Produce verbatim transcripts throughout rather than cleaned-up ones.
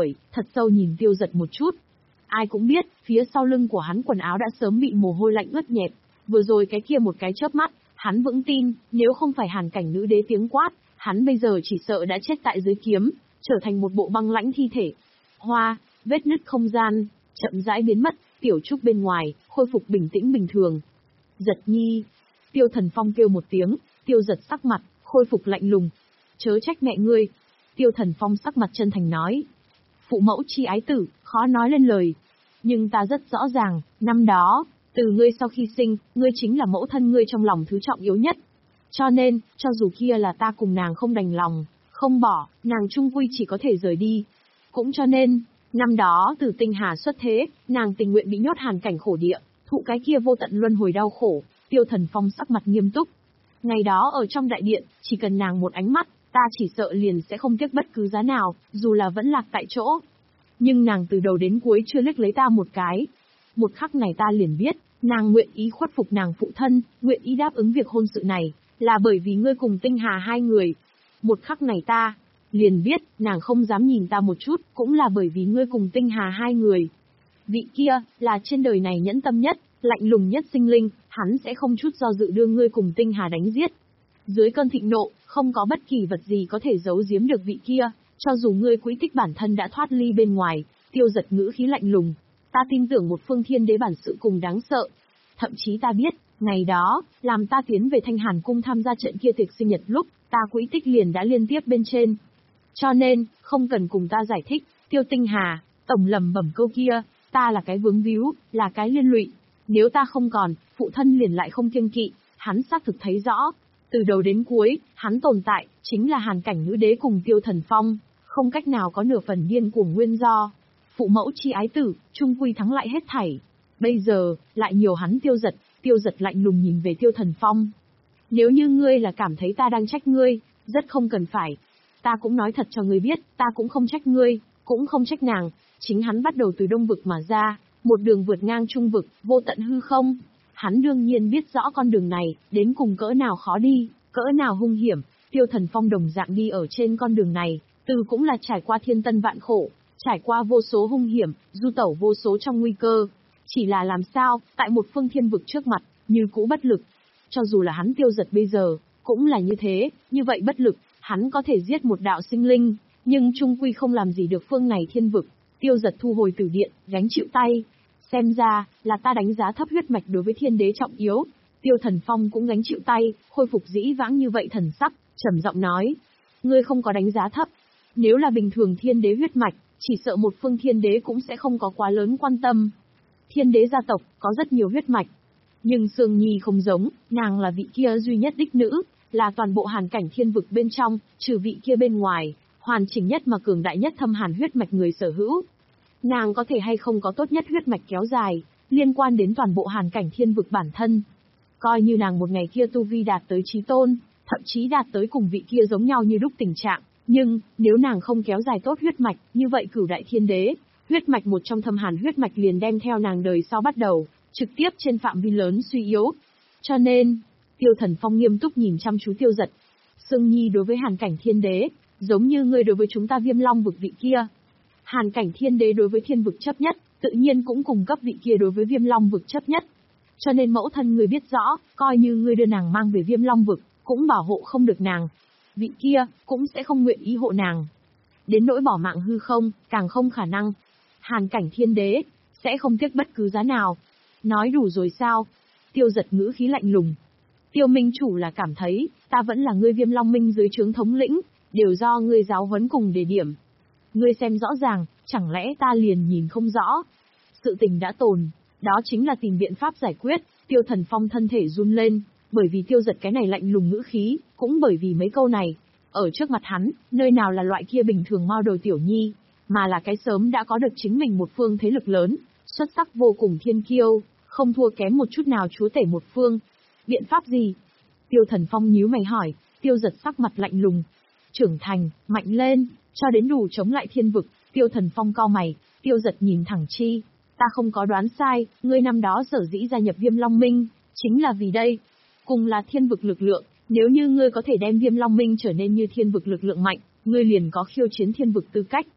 thật sâu nhìn Tiêu Giật một chút. Ai cũng biết, phía sau lưng của hắn quần áo đã sớm bị mồ hôi lạnh ướt nhẹp. Vừa rồi cái kia một cái chớp mắt, hắn vững tin, nếu không phải Hàn Cảnh Nữ Đế tiếng quát, hắn bây giờ chỉ sợ đã chết tại dưới kiếm, trở thành một bộ băng lãnh thi thể. Hoa, vết nứt không gian, chậm rãi biến mất, tiểu trúc bên ngoài, khôi phục bình tĩnh bình thường. Giật nhi, Tiêu Thần Phong kêu một tiếng, Tiêu Giật sắc mặt, khôi phục lạnh lùng. Chớ trách mẹ ngươi. Tiêu Thần Phong sắc mặt chân thành nói. Phụ mẫu chi ái tử, khó nói lên lời. Nhưng ta rất rõ ràng, năm đó, từ ngươi sau khi sinh, ngươi chính là mẫu thân ngươi trong lòng thứ trọng yếu nhất. Cho nên, cho dù kia là ta cùng nàng không đành lòng, không bỏ, nàng chung quy chỉ có thể rời đi. Cũng cho nên, năm đó từ tinh hà xuất thế, nàng tình nguyện bị nhốt hàn cảnh khổ địa, thụ cái kia vô tận luân hồi đau khổ. Tiêu Thần Phong sắc mặt nghiêm túc. Ngày đó ở trong đại điện, chỉ cần nàng một ánh mắt, ta chỉ sợ liền sẽ không tiếc bất cứ giá nào, dù là vẫn lạc tại chỗ. Nhưng nàng từ đầu đến cuối chưa liếc lấy ta một cái. Một khắc này ta liền biết, nàng nguyện ý khuất phục nàng phụ thân, nguyện ý đáp ứng việc hôn sự này, là bởi vì ngươi cùng tinh hà hai người. Một khắc này ta liền biết, nàng không dám nhìn ta một chút, cũng là bởi vì ngươi cùng tinh hà hai người. Vị kia, là trên đời này nhẫn tâm nhất, lạnh lùng nhất sinh linh, hắn sẽ không chút do dự đưa ngươi cùng tinh hà đánh giết. Dưới cơn thịnh nộ, không có bất kỳ vật gì có thể giấu giếm được vị kia, cho dù ngươi quỹ tích bản thân đã thoát ly bên ngoài. Tiêu Giật ngữ khí lạnh lùng. Ta tin tưởng một phương thiên đế bản sự cùng đáng sợ. Thậm chí ta biết, ngày đó, làm ta tiến về Thanh Hàn Cung tham gia trận kia tiệc sinh nhật lúc, ta quỹ tích liền đã liên tiếp bên trên. Cho nên, không cần cùng ta giải thích, Tiêu Tinh Hà, tổng lầm bẩm câu kia, ta là cái vướng víu, là cái liên lụy. Nếu ta không còn, phụ thân liền lại không kiêng kỵ, hắn xác thực thấy rõ. Từ đầu đến cuối, hắn tồn tại, chính là Hàn Cảnh Nữ Đế cùng Tiêu Thần Phong, không cách nào có nửa phần điên cuồng nguyên do. Phụ mẫu chi ái tử, chung quy thắng lại hết thảy. Bây giờ, lại nhiều hắn Tiêu Giật, Tiêu Giật lạnh lùng nhìn về Tiêu Thần Phong. Nếu như ngươi là cảm thấy ta đang trách ngươi, rất không cần phải. Ta cũng nói thật cho ngươi biết, ta cũng không trách ngươi, cũng không trách nàng. Chính hắn bắt đầu từ đông vực mà ra, một đường vượt ngang trung vực, vô tận hư không. Hắn đương nhiên biết rõ con đường này, đến cùng cỡ nào khó đi, cỡ nào hung hiểm. Tiêu Thần Phong đồng dạng đi ở trên con đường này, từ cũng là trải qua thiên tân vạn khổ, trải qua vô số hung hiểm, du tẩu vô số trong nguy cơ. Chỉ là làm sao, tại một phương thiên vực trước mặt, như cũ bất lực. Cho dù là hắn Tiêu Giật bây giờ, cũng là như thế, như vậy bất lực, hắn có thể giết một đạo sinh linh, nhưng chung quy không làm gì được phương này thiên vực. Tiêu Giật thu hồi tử điện, gánh chịu tay. Xem ra, là ta đánh giá thấp huyết mạch đối với thiên đế trọng yếu. Tiêu Thần Phong cũng gánh chịu tay, khôi phục dĩ vãng như vậy thần sắc, trầm giọng nói. Ngươi không có đánh giá thấp. Nếu là bình thường thiên đế huyết mạch, chỉ sợ một phương thiên đế cũng sẽ không có quá lớn quan tâm. Thiên đế gia tộc, có rất nhiều huyết mạch. Nhưng Sương Nhi không giống, nàng là vị kia duy nhất đích nữ, là toàn bộ hàn cảnh thiên vực bên trong, trừ vị kia bên ngoài, hoàn chỉnh nhất mà cường đại nhất thâm hàn huyết mạch người sở hữu. Nàng có thể hay không có tốt nhất huyết mạch kéo dài, liên quan đến toàn bộ hàn cảnh thiên vực bản thân. Coi như nàng một ngày kia tu vi đạt tới chí tôn, thậm chí đạt tới cùng vị kia giống nhau như đúc tình trạng, nhưng, nếu nàng không kéo dài tốt huyết mạch, như vậy cửu đại thiên đế, huyết mạch một trong thâm hàn huyết mạch liền đem theo nàng đời sau bắt đầu, trực tiếp trên phạm vi lớn suy yếu. Cho nên, Tiêu Thần Phong nghiêm túc nhìn chăm chú Tiêu Giật. Sương Nhi đối với hàn cảnh thiên đế, giống như ngươi đối với chúng ta Viêm Long vực vị kia. Hàn cảnh thiên đế đối với thiên vực chấp nhất, tự nhiên cũng cùng cấp vị kia đối với Viêm Long vực chấp nhất. Cho nên mẫu thân ngươi biết rõ, coi như ngươi đưa nàng mang về Viêm Long vực, cũng bảo hộ không được nàng. Vị kia, cũng sẽ không nguyện ý hộ nàng. Đến nỗi bỏ mạng hư không, càng không khả năng. Hàn cảnh thiên đế, sẽ không tiếc bất cứ giá nào. Nói đủ rồi sao? Tiêu Giật ngữ khí lạnh lùng. Tiêu Minh chủ là cảm thấy, ta vẫn là ngươi Viêm Long Minh dưới trướng thống lĩnh, đều do ngươi giáo huấn cùng đề điểm. Ngươi xem rõ ràng, chẳng lẽ ta liền nhìn không rõ? Sự tình đã tồn, đó chính là tìm biện pháp giải quyết. Tiêu Thần Phong thân thể run lên, bởi vì Tiêu Giật cái này lạnh lùng ngữ khí, cũng bởi vì mấy câu này. Ở trước mặt hắn, nơi nào là loại kia bình thường mao đầu tiểu nhi, mà là cái sớm đã có được chính mình một phương thế lực lớn, xuất sắc vô cùng thiên kiêu, không thua kém một chút nào chúa tể một phương. Biện pháp gì? Tiêu Thần Phong nhíu mày hỏi. Tiêu Giật sắc mặt lạnh lùng. Trưởng thành, mạnh lên, cho đến đủ chống lại thiên vực. Tiêu Thần Phong cau mày. Tiêu Giật nhìn thẳng chi. Ta không có đoán sai, ngươi năm đó sở dĩ gia nhập Viêm Long Minh, chính là vì đây. Cùng là thiên vực lực lượng, nếu như ngươi có thể đem Viêm Long Minh trở nên như thiên vực lực lượng mạnh, ngươi liền có khiêu chiến thiên vực tư cách.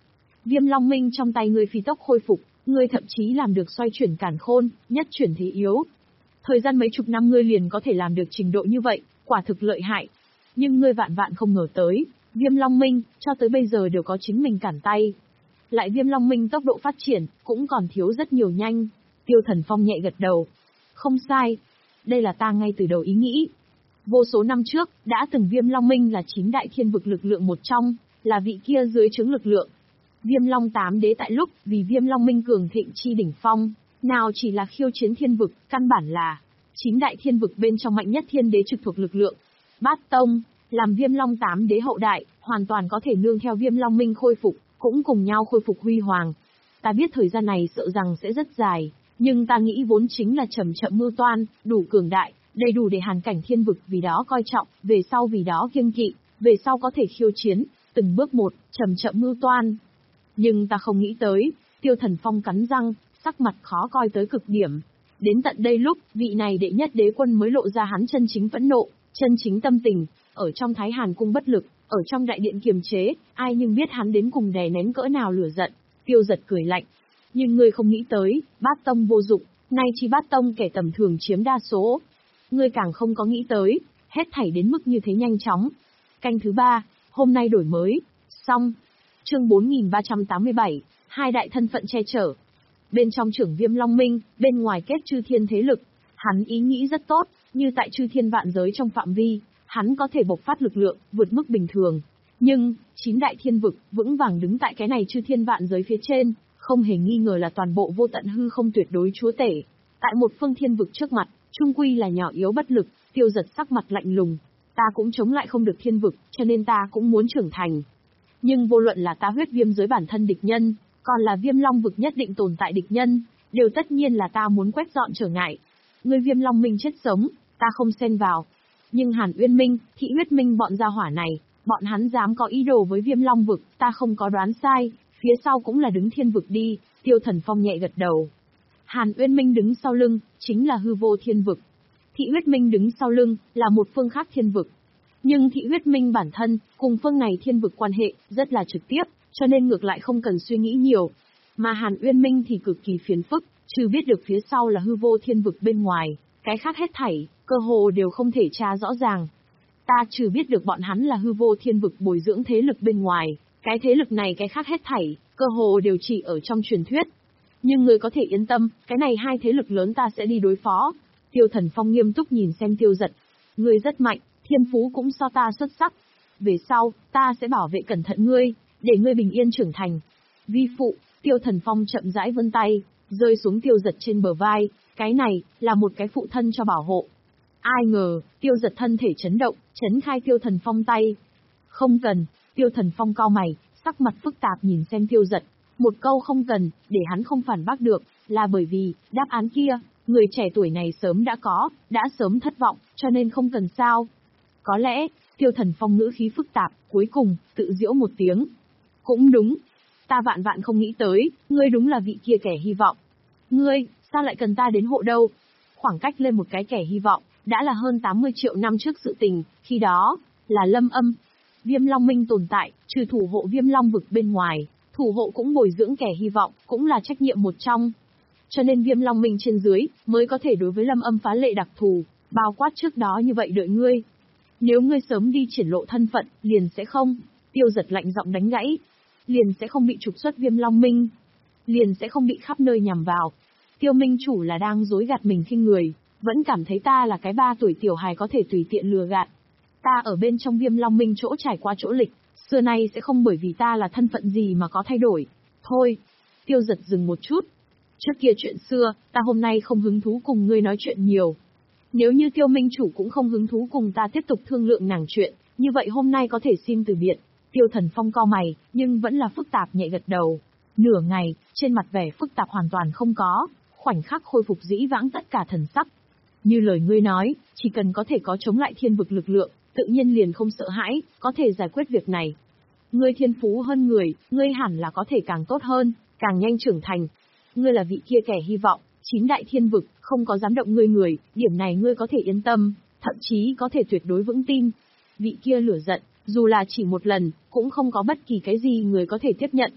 Viêm Long Minh trong tay ngươi phi tốc khôi phục, ngươi thậm chí làm được xoay chuyển càn khôn, nhất chuyển thế yếu. Thời gian mấy chục năm ngươi liền có thể làm được trình độ như vậy, quả thực lợi hại. Nhưng ngươi vạn vạn không ngờ tới, Viêm Long Minh, cho tới bây giờ đều có chính mình cản tay. Lại Viêm Long Minh tốc độ phát triển, cũng còn thiếu rất nhiều nhanh. Tiêu Thần Phong nhẹ gật đầu. Không sai. Đây là ta ngay từ đầu ý nghĩ. Vô số năm trước, đã từng Viêm Long Minh là chín đại thiên vực lực lượng một trong, là vị kia dưới trướng lực lượng. Viêm Long tám đế tại lúc, vì Viêm Long Minh cường thịnh chi đỉnh phong, nào chỉ là khiêu chiến thiên vực, căn bản là chín đại thiên vực bên trong mạnh nhất thiên đế trực thuộc lực lượng. Bát Tông, làm Viêm Long tám đế hậu đại, hoàn toàn có thể nương theo Viêm Long Minh khôi phục, cũng cùng nhau khôi phục huy hoàng. Ta biết thời gian này sợ rằng sẽ rất dài, nhưng ta nghĩ vốn chính là chậm chậm mưu toan, đủ cường đại, đầy đủ để hàn cảnh thiên vực vì đó coi trọng, về sau vì đó kiêng kỵ, về sau có thể khiêu chiến, từng bước một, chậm chậm mưu toan. Nhưng ta không nghĩ tới, Tiêu Thần Phong cắn răng, sắc mặt khó coi tới cực điểm. Đến tận đây lúc, vị này đệ nhất đế quân mới lộ ra hắn chân chính phẫn nộ, chân chính tâm tình, ở trong Thái Hàn cung bất lực, ở trong đại điện kiềm chế, ai nhưng biết hắn đến cùng đè nén cỡ nào lửa giận. Tiêu Giật cười lạnh. Nhưng ngươi không nghĩ tới, Bát Tông vô dụng, nay chi Bát Tông kẻ tầm thường chiếm đa số. Ngươi càng không có nghĩ tới, hết thảy đến mức như thế nhanh chóng. Canh thứ ba, hôm nay đổi mới. Xong. Chương bốn nghìn ba trăm tám mươi bảy, hai đại thân phận che chở. Bên trong trưởng Viêm Long Minh, bên ngoài kết chư thiên thế lực. Hắn ý nghĩ rất tốt, như tại chư thiên vạn giới trong phạm vi, hắn có thể bộc phát lực lượng, vượt mức bình thường. Nhưng, chín đại thiên vực, vững vàng đứng tại cái này chư thiên vạn giới phía trên, không hề nghi ngờ là toàn bộ vô tận hư không tuyệt đối chúa tể. Tại một phương thiên vực trước mặt, trung quy là nhỏ yếu bất lực, Tiêu Giật sắc mặt lạnh lùng. Ta cũng chống lại không được thiên vực, cho nên ta cũng muốn trưởng thành. Nhưng vô luận là ta huyết viêm giới bản thân địch nhân, còn là Viêm Long vực nhất định tồn tại địch nhân, đều tất nhiên là ta muốn quét dọn trở ngại. Người Viêm Long Minh chết sống, ta không xen vào. Nhưng Hàn Uyên Minh, Thị Huyết Minh bọn gia hỏa này, bọn hắn dám có ý đồ với Viêm Long vực, ta không có đoán sai, phía sau cũng là đứng thiên vực đi. Tiêu Thần Phong nhẹ gật đầu. Hàn Uyên Minh đứng sau lưng, chính là hư vô thiên vực. Thị Huyết Minh đứng sau lưng, là một phương khác thiên vực. Nhưng Thị Huyết Minh bản thân, cùng phương này thiên vực quan hệ, rất là trực tiếp, cho nên ngược lại không cần suy nghĩ nhiều. Mà Hàn Uyên Minh thì cực kỳ phiền phức, trừ biết được phía sau là hư vô thiên vực bên ngoài, cái khác hết thảy, cơ hồ đều không thể tra rõ ràng. Ta trừ biết được bọn hắn là hư vô thiên vực bồi dưỡng thế lực bên ngoài, cái thế lực này cái khác hết thảy, cơ hồ đều chỉ ở trong truyền thuyết. Nhưng người có thể yên tâm, cái này hai thế lực lớn ta sẽ đi đối phó. Tiêu Thần Phong nghiêm túc nhìn xem Tiêu Giật. Ngươi rất mạnh, thiên phú cũng so ta xuất sắc. Về sau, ta sẽ bảo vệ cẩn thận ngươi, để ngươi bình yên trưởng thành. Vi phụ, Tiêu Thần Phong chậm rãi vươn tay, rơi xuống Tiêu Giật trên bờ vai, cái này, là một cái phụ thân cho bảo hộ. Ai ngờ, Tiêu Giật thân thể chấn động, chấn khai Tiêu Thần Phong tay. Không cần, Tiêu Thần Phong cau mày, sắc mặt phức tạp nhìn xem Tiêu Giật. Một câu không cần, để hắn không phản bác được, là bởi vì, đáp án kia, người trẻ tuổi này sớm đã có, đã sớm thất vọng, cho nên không cần sao. Có lẽ, Tiêu Thần Phong ngữ khí phức tạp, cuối cùng, tự giễu một tiếng. Cũng đúng. Ta vạn vạn không nghĩ tới, ngươi đúng là vị kia kẻ hy vọng. Ngươi, sao lại cần ta đến hộ đâu? Khoảng cách lên một cái kẻ hy vọng, đã là hơn tám mươi triệu năm trước sự tình, khi đó, là Lâm Âm. Viêm Long Minh tồn tại, trừ thủ hộ Viêm Long vực bên ngoài, thủ hộ cũng bồi dưỡng kẻ hy vọng, cũng là trách nhiệm một trong. Cho nên Viêm Long Minh trên dưới, mới có thể đối với Lâm Âm phá lệ đặc thù, bao quát trước đó như vậy đợi ngươi. Nếu ngươi sớm đi triển lộ thân phận, liền sẽ không. Tiêu Giật lạnh giọng đánh gãy. Liền sẽ không bị trục xuất Viêm Long Minh. Liền sẽ không bị khắp nơi nhằm vào. Tiêu Minh chủ là đang dối gạt mình khinh người, vẫn cảm thấy ta là cái ba tuổi tiểu hài có thể tùy tiện lừa gạt. Ta ở bên trong Viêm Long Minh chỗ trải qua chỗ lịch, xưa nay sẽ không bởi vì ta là thân phận gì mà có thay đổi. Thôi. Tiêu Giật dừng một chút. Trước kia chuyện xưa, ta hôm nay không hứng thú cùng ngươi nói chuyện nhiều. Nếu như Tiêu Minh chủ cũng không hứng thú cùng ta tiếp tục thương lượng nàng chuyện, như vậy hôm nay có thể xin từ biệt. Tiêu Thần Phong cau mày, nhưng vẫn là phức tạp nhẹ gật đầu. Nửa ngày, trên mặt vẻ phức tạp hoàn toàn không có, khoảnh khắc khôi phục dĩ vãng tất cả thần sắc. Như lời ngươi nói, chỉ cần có thể có chống lại thiên vực lực lượng, tự nhiên liền không sợ hãi, có thể giải quyết việc này. Ngươi thiên phú hơn người, ngươi hẳn là có thể càng tốt hơn, càng nhanh trưởng thành. Ngươi là vị kia kẻ hy vọng, chín đại thiên vực, không có dám động ngươi người, điểm này ngươi có thể yên tâm, thậm chí có thể tuyệt đối vững tin. Vị kia lửa giận, dù là chỉ một lần, cũng không có bất kỳ cái gì người có thể tiếp nhận.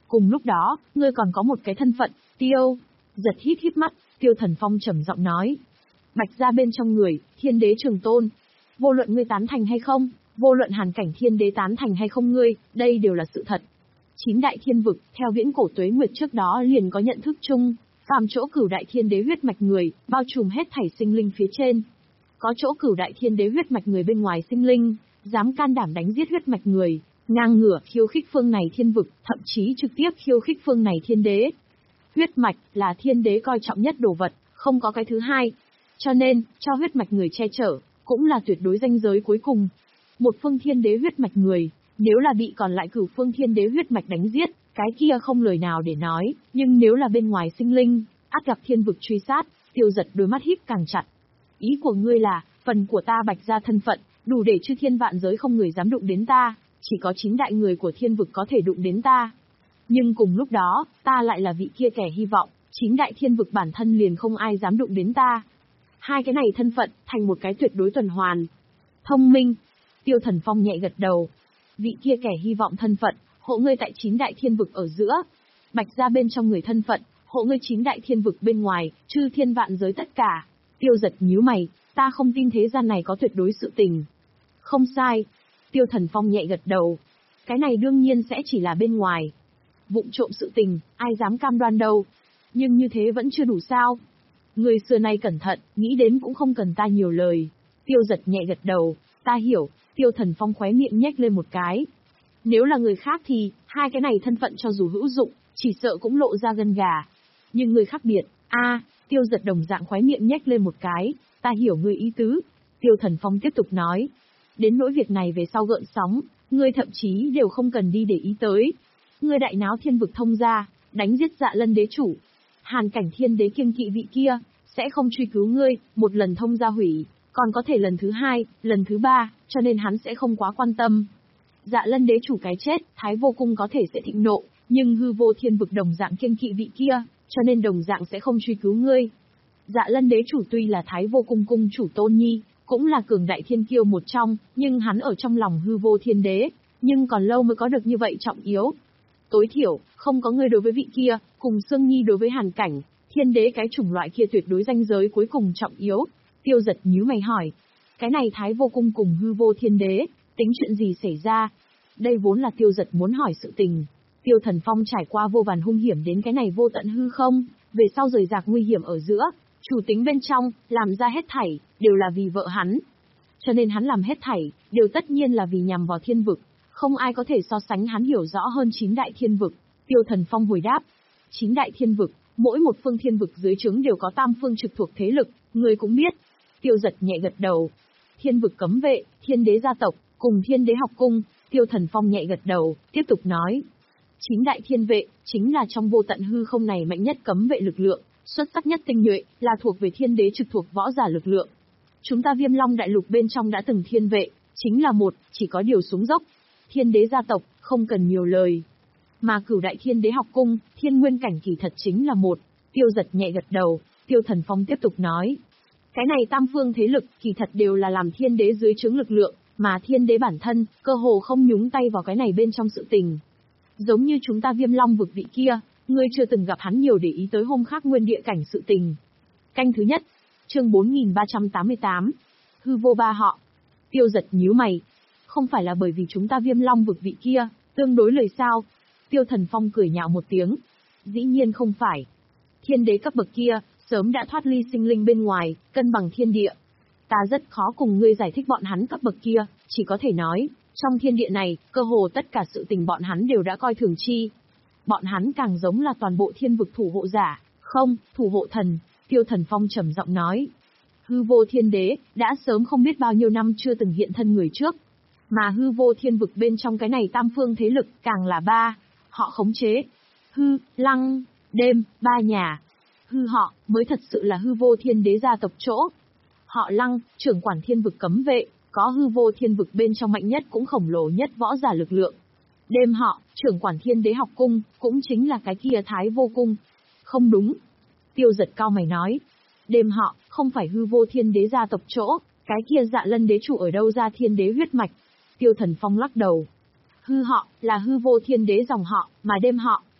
Cùng lúc đó, ngươi còn có một cái thân phận, Tiêu. Giật hít hít mắt, Tiêu Thần Phong trầm giọng nói. Bạch gia bên trong người, thiên đế trường tôn. Vô luận ngươi tán thành hay không, vô luận Hàn Cảnh thiên đế tán thành hay không ngươi, đây đều là sự thật. Chín đại thiên vực, theo viễn cổ tuế nguyệt trước đó liền có nhận thức chung, phàm chỗ cửu đại thiên đế huyết mạch người, bao trùm hết thảy sinh linh phía trên. Có chỗ cửu đại thiên đế huyết mạch người bên ngoài sinh linh, dám can đảm đánh giết huyết mạch người, ngang ngửa khiêu khích phương này thiên vực, thậm chí trực tiếp khiêu khích phương này thiên đế. Huyết mạch là thiên đế coi trọng nhất đồ vật, không có cái thứ hai. Cho nên, cho huyết mạch người che chở, cũng là tuyệt đối ranh giới cuối cùng. Một phương thiên đế huyết mạch người, nếu là bị còn lại cửu phương thiên đế huyết mạch đánh giết, cái kia không lời nào để nói, nhưng nếu là bên ngoài sinh linh, ắt gặp thiên vực truy sát. Tiêu Giật đôi mắt híp càng chặt. Ý của ngươi là, phần của ta Bạch gia thân phận, đủ để chư thiên vạn giới không người dám đụng đến ta, chỉ có chín đại người của thiên vực có thể đụng đến ta. Nhưng cùng lúc đó, ta lại là vị kia kẻ hy vọng, chín đại thiên vực bản thân liền không ai dám đụng đến ta. Hai cái này thân phận, thành một cái tuyệt đối tuần hoàn. Thông minh. Tiêu Thần Phong nhẹ gật đầu. Vị kia kẻ hy vọng thân phận, hộ ngươi tại chín đại thiên vực ở giữa. Bạch gia bên trong người thân phận, hộ ngươi chín đại thiên vực bên ngoài, chư thiên vạn giới tất cả. Tiêu Giật nhíu mày, ta không tin thế gian này có tuyệt đối sự tình. Không sai. Tiêu Thần Phong nhẹ gật đầu. Cái này đương nhiên sẽ chỉ là bên ngoài. Vụng trộm sự tình, ai dám cam đoan đâu. Nhưng như thế vẫn chưa đủ sao. Người xưa nay cẩn thận, nghĩ đến cũng không cần ta nhiều lời. Tiêu Giật nhẹ gật đầu, ta hiểu. Tiêu Thần Phong khóe miệng nhếch lên một cái. Nếu là người khác thì, hai cái này thân phận cho dù hữu dụng, chỉ sợ cũng lộ ra gân gà. Nhưng người khác biệt, a, Tiêu Giật đồng dạng khóe miệng nhếch lên một cái, ta hiểu ngươi ý tứ. Tiêu Thần Phong tiếp tục nói. Đến nỗi việc này về sau gợn sóng, ngươi thậm chí đều không cần đi để ý tới. Ngươi đại náo thiên vực thông ra, đánh giết Dạ Lân đế chủ. Hàn Cảnh thiên đế kiêng kỵ vị kia, sẽ không truy cứu ngươi, một lần thông ra hủy, còn có thể lần thứ hai, lần thứ ba, cho nên hắn sẽ không quá quan tâm. Dạ Lân đế chủ cái chết, Thái Vô Cung có thể sẽ thịnh nộ, nhưng hư vô thiên vực đồng dạng kiêng kỵ vị kia, cho nên đồng dạng sẽ không truy cứu ngươi. Dạ Lân đế chủ tuy là Thái Vô Cung cung chủ tôn nhi, cũng là cường đại thiên kiêu một trong, nhưng hắn ở trong lòng hư vô thiên đế, nhưng còn lâu mới có được như vậy trọng yếu. Tối thiểu, không có ngươi đối với vị kia, cùng Sương Nhi đối với Hàn Cảnh, thiên đế cái chủng loại kia tuyệt đối ranh giới cuối cùng trọng yếu. Tiêu Giật nhíu mày hỏi, cái này Thái Vô Cung cùng hư vô thiên đế, tính chuyện gì xảy ra? Đây vốn là Tiêu Giật muốn hỏi sự tình. Tiêu Thần Phong trải qua vô vàn hung hiểm đến cái này vô tận hư không, về sau rời rạc nguy hiểm ở giữa, chủ tính bên trong, làm ra hết thảy, đều là vì vợ hắn. Cho nên hắn làm hết thảy, đều tất nhiên là vì nhằm vào thiên vực. Không ai có thể so sánh hắn hiểu rõ hơn chín đại thiên vực. Tiêu Thần Phong hồi đáp. Chín đại thiên vực, mỗi một phương thiên vực dưới trướng đều có tam phương trực thuộc thế lực, người cũng biết. Tiêu Giật nhẹ gật đầu. Thiên vực cấm vệ, thiên đế gia tộc, cùng thiên đế học cung. Tiêu Thần Phong nhẹ gật đầu, tiếp tục nói. Chín đại thiên vệ, chính là trong vô tận hư không này mạnh nhất cấm vệ lực lượng, xuất sắc nhất tinh nhuệ, là thuộc về thiên đế trực thuộc võ giả lực lượng. Chúng ta Viêm Long đại lục bên trong đã từng thiên vệ, chính là một, chỉ có điều xuống dốc. Thiên đế gia tộc, không cần nhiều lời. Mà cửu đại thiên đế học cung, thiên nguyên cảnh kỳ thật chính là một. Tiêu Giật nhẹ gật đầu, Tiêu Thần Phong tiếp tục nói. Cái này tam phương thế lực, kỳ thật đều là làm thiên đế dưới trướng lực lượng, mà thiên đế bản thân, cơ hồ không nhúng tay vào cái này bên trong sự tình. Giống như chúng ta Viêm Long vực vị kia, ngươi chưa từng gặp hắn nhiều để ý tới hôm khác nguyên địa cảnh sự tình. Canh thứ nhất, chương bốn nghìn ba trăm tám mươi tám, hư vô ba họ. Tiêu Giật nhíu mày. Không phải là bởi vì chúng ta Viêm Long vực vị kia, tương đối lời sao? Tiêu Thần Phong cười nhạo một tiếng. Dĩ nhiên không phải. Thiên đế cấp bậc kia, sớm đã thoát ly sinh linh bên ngoài, cân bằng thiên địa. Ta rất khó cùng ngươi giải thích bọn hắn cấp bậc kia, chỉ có thể nói, trong thiên địa này, cơ hồ tất cả sự tình bọn hắn đều đã coi thường chi. Bọn hắn càng giống là toàn bộ thiên vực thủ hộ giả, không, thủ hộ thần. Tiêu Thần Phong trầm giọng nói. Hư vô thiên đế, đã sớm không biết bao nhiêu năm chưa từng hiện thân người trước. Mà hư vô thiên vực bên trong cái này tam phương thế lực càng là ba, họ khống chế. Hư, lăng, đêm, ba nhà. Hư họ, mới thật sự là hư vô thiên đế gia tộc chỗ. Họ lăng, trưởng quản thiên vực cấm vệ, có hư vô thiên vực bên trong mạnh nhất cũng khổng lồ nhất võ giả lực lượng. Đêm họ, trưởng quản thiên đế học cung, cũng chính là cái kia Thái Vô Cung. Không đúng. Tiêu Giật cao mày nói. Đêm họ, không phải hư vô thiên đế gia tộc chỗ, cái kia Dạ Lân đế chủ ở đâu ra thiên đế huyết mạch. Tiêu Thần Phong lắc đầu. Hư họ, là hư vô thiên đế dòng họ, mà đêm họ,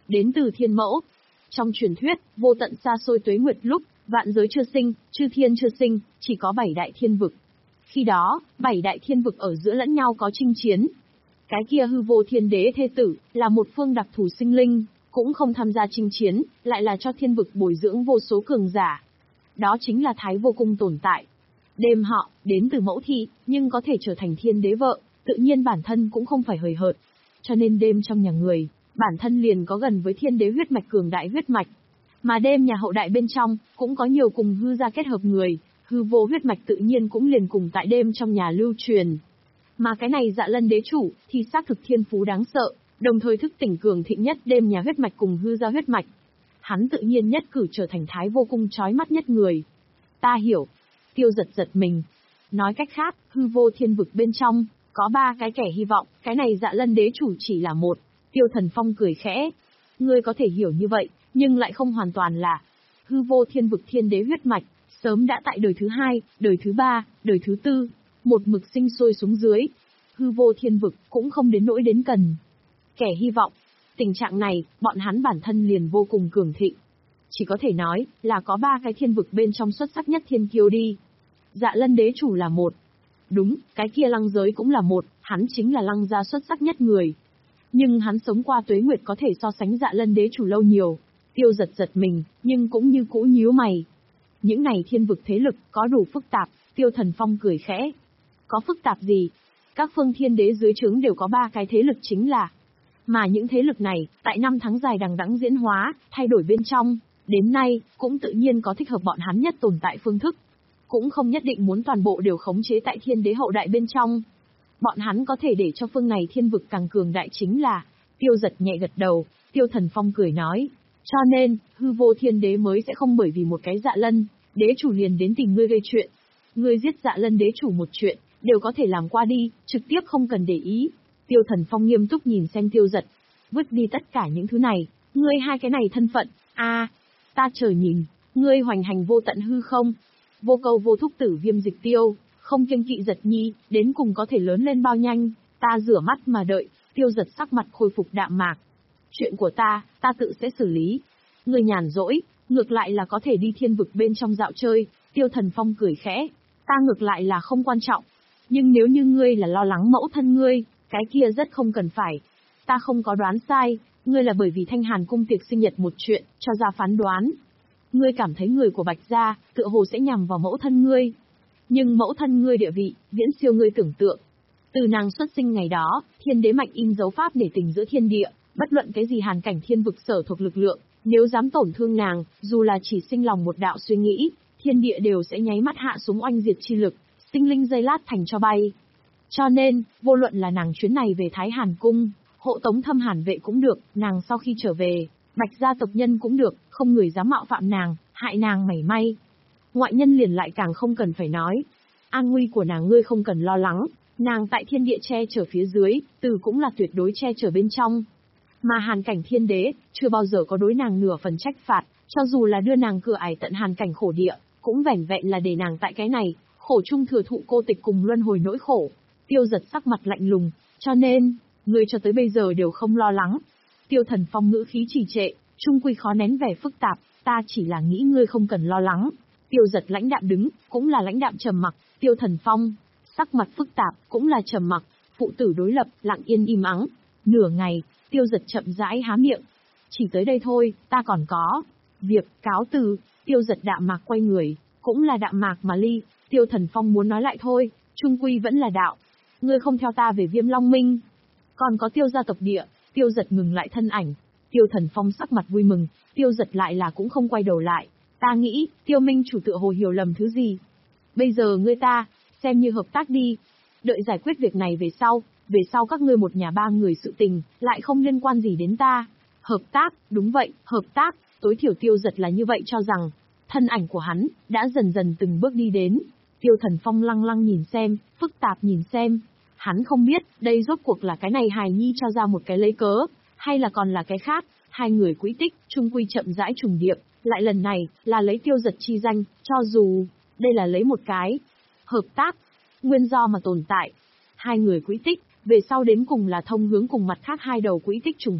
đến từ thiên mẫu. Trong truyền thuyết, vô tận xa xôi tuế nguyệt lúc, vạn giới chưa sinh, chư thiên chưa sinh, chỉ có bảy đại thiên vực. Khi đó, bảy đại thiên vực ở giữa lẫn nhau có chinh chiến. Cái kia hư vô thiên đế thê tử, là một phương đặc thù sinh linh, cũng không tham gia chinh chiến, lại là cho thiên vực bồi dưỡng vô số cường giả. Đó chính là Thái Vô Cung tồn tại. Đêm họ, đến từ mẫu thị, nhưng có thể trở thành thiên đế vợ, tự nhiên bản thân cũng không phải hời hợt. Cho nên đêm trong nhà người, bản thân liền có gần với thiên đế huyết mạch cường đại huyết mạch. Mà đêm nhà hậu đại bên trong, cũng có nhiều cùng hư gia kết hợp người, hư vô huyết mạch tự nhiên cũng liền cùng tại đêm trong nhà lưu truyền. Mà cái này Dạ Lân đế chủ, thì xác thực thiên phú đáng sợ, đồng thời thức tỉnh cường thịnh nhất đêm nhà huyết mạch cùng hư gia huyết mạch. Hắn tự nhiên nhất cử trở thành Thái Vô Cung chói mắt nhất người. Ta hiểu. Tiêu giật giật mình. Nói cách khác, hư vô thiên vực bên trong, có ba cái kẻ hy vọng, cái này Dạ Lân đế chủ chỉ là một. Tiêu Thần Phong cười khẽ. Ngươi có thể hiểu như vậy, nhưng lại không hoàn toàn là. Hư vô thiên vực thiên đế huyết mạch, sớm đã tại đời thứ hai, đời thứ ba, đời thứ tư, một mực sinh sôi xuống dưới. Hư vô thiên vực cũng không đến nỗi đến cần. Kẻ hy vọng. Tình trạng này, bọn hắn bản thân liền vô cùng cường thịnh. Chỉ có thể nói, là có ba cái thiên vực bên trong xuất sắc nhất thiên kiêu đi. Dạ Lân đế chủ là một. Đúng, cái kia lăng giới cũng là một, hắn chính là lăng gia xuất sắc nhất người. Nhưng hắn sống qua tuế nguyệt có thể so sánh Dạ Lân đế chủ lâu nhiều. Tiêu giật giật mình, nhưng cũng như cũ nhíu mày. Những này thiên vực thế lực có đủ phức tạp, Tiêu Thần Phong cười khẽ. Có phức tạp gì? Các phương thiên đế dưới trướng đều có ba cái thế lực chính là. Mà những thế lực này, tại năm tháng dài đằng đẵng diễn hóa, thay đổi bên trong, đến nay, cũng tự nhiên có thích hợp bọn hắn nhất tồn tại phương thức. Cũng không nhất định muốn toàn bộ đều khống chế tại thiên đế hậu đại bên trong. Bọn hắn có thể để cho phương này thiên vực càng cường đại chính là. Tiêu giật nhẹ gật đầu, Tiêu Thần Phong cười nói. Cho nên, hư vô thiên đế mới sẽ không bởi vì một cái Dạ Lân đế chủ liền đến tìm ngươi gây chuyện. Ngươi giết Dạ Lân đế chủ một chuyện, đều có thể làm qua đi, trực tiếp không cần để ý. Tiêu Thần Phong nghiêm túc nhìn xem Tiêu giật. Vứt đi tất cả những thứ này, ngươi hai cái này thân phận, a à, ta chờ nhìn, ngươi hoành hành vô tận hư không? Vô câu vô thúc tử viêm dịch tiêu, không kiêng kỵ giật nhi, đến cùng có thể lớn lên bao nhanh, ta rửa mắt mà đợi. Tiêu giật sắc mặt khôi phục đạm mạc. Chuyện của ta, ta tự sẽ xử lý. Ngươi nhàn rỗi, ngược lại là có thể đi thiên vực bên trong dạo chơi. Tiêu Thần Phong cười khẽ, ta ngược lại là không quan trọng. Nhưng nếu như ngươi là lo lắng mẫu thân ngươi, cái kia rất không cần phải. Ta không có đoán sai, ngươi là bởi vì Thanh Hàn cung tiệc sinh nhật một chuyện, cho ra phán đoán. Ngươi cảm thấy người của Bạch gia, tựa hồ sẽ nhằm vào mẫu thân ngươi. Nhưng mẫu thân ngươi địa vị, viễn siêu ngươi tưởng tượng. Từ nàng xuất sinh ngày đó, thiên đế mạnh in dấu pháp để tình giữa thiên địa, bất luận cái gì hàn cảnh thiên vực sở thuộc lực lượng, nếu dám tổn thương nàng, dù là chỉ sinh lòng một đạo suy nghĩ, thiên địa đều sẽ nháy mắt hạ xuống oanh diệt chi lực, sinh linh giây lát thành cho bay. Cho nên, vô luận là nàng chuyến này về Thái Hàn cung, hộ tống Thâm Hàn vệ cũng được, nàng sau khi trở về, Bạch gia tộc nhân cũng được, không người dám mạo phạm nàng, hại nàng mảy may. Ngoại nhân liền lại càng không cần phải nói. An nguy của nàng ngươi không cần lo lắng, nàng tại thiên địa che chở phía dưới, từ cũng là tuyệt đối che chở bên trong. Mà hàn cảnh thiên đế, chưa bao giờ có đối nàng nửa phần trách phạt, cho dù là đưa nàng cửa ải tận hàn cảnh khổ địa, cũng vẻn vẹn là để nàng tại cái này, khổ chung thừa thụ cô tịch cùng luân hồi nỗi khổ. Tiêu giật sắc mặt lạnh lùng, cho nên, ngươi cho tới bây giờ đều không lo lắng. Tiêu Thần Phong ngữ khí trì trệ, trung quy khó nén vẻ phức tạp, ta chỉ là nghĩ ngươi không cần lo lắng. Tiêu giật lãnh đạm đứng, cũng là lãnh đạm trầm mặc. Tiêu Thần Phong, sắc mặt phức tạp, cũng là trầm mặc. Phụ tử đối lập, lặng yên im ắng. Nửa ngày, Tiêu giật chậm rãi há miệng. Chỉ tới đây thôi, ta còn có việc, cáo từ. Tiêu giật đạm mạc quay người, cũng là đạm mạc mà ly. Tiêu Thần Phong muốn nói lại thôi, trung quy vẫn là đạo. Ngươi không theo ta về Viêm Long Minh, còn có Tiêu gia tộc địa. Tiêu giật ngừng lại thân ảnh. Tiêu Thần Phong sắc mặt vui mừng, Tiêu giật lại là cũng không quay đầu lại. Ta nghĩ, Tiêu Minh chủ tựa hồ hiểu lầm thứ gì. Bây giờ ngươi ta, xem như hợp tác đi. Đợi giải quyết việc này về sau, về sau các ngươi một nhà ba người sự tình, lại không liên quan gì đến ta. Hợp tác, đúng vậy, hợp tác, tối thiểu Tiêu giật là như vậy cho rằng. Thân ảnh của hắn, đã dần dần từng bước đi đến. Tiêu Thần Phong lăng lăng nhìn xem, phức tạp nhìn xem. Hắn không biết, đây rốt cuộc là cái này hài nhi cho ra một cái lấy cớ, hay là còn là cái khác. Hai người quỹ tích, chung quy chậm rãi trùng điệp, lại lần này, là lấy Tiêu giật chi danh, cho dù, đây là lấy một cái hợp tác, nguyên do mà tồn tại. Hai người quỹ tích, về sau đến cùng là thông hướng cùng mặt khác hai đầu quỹ tích trùng hợp,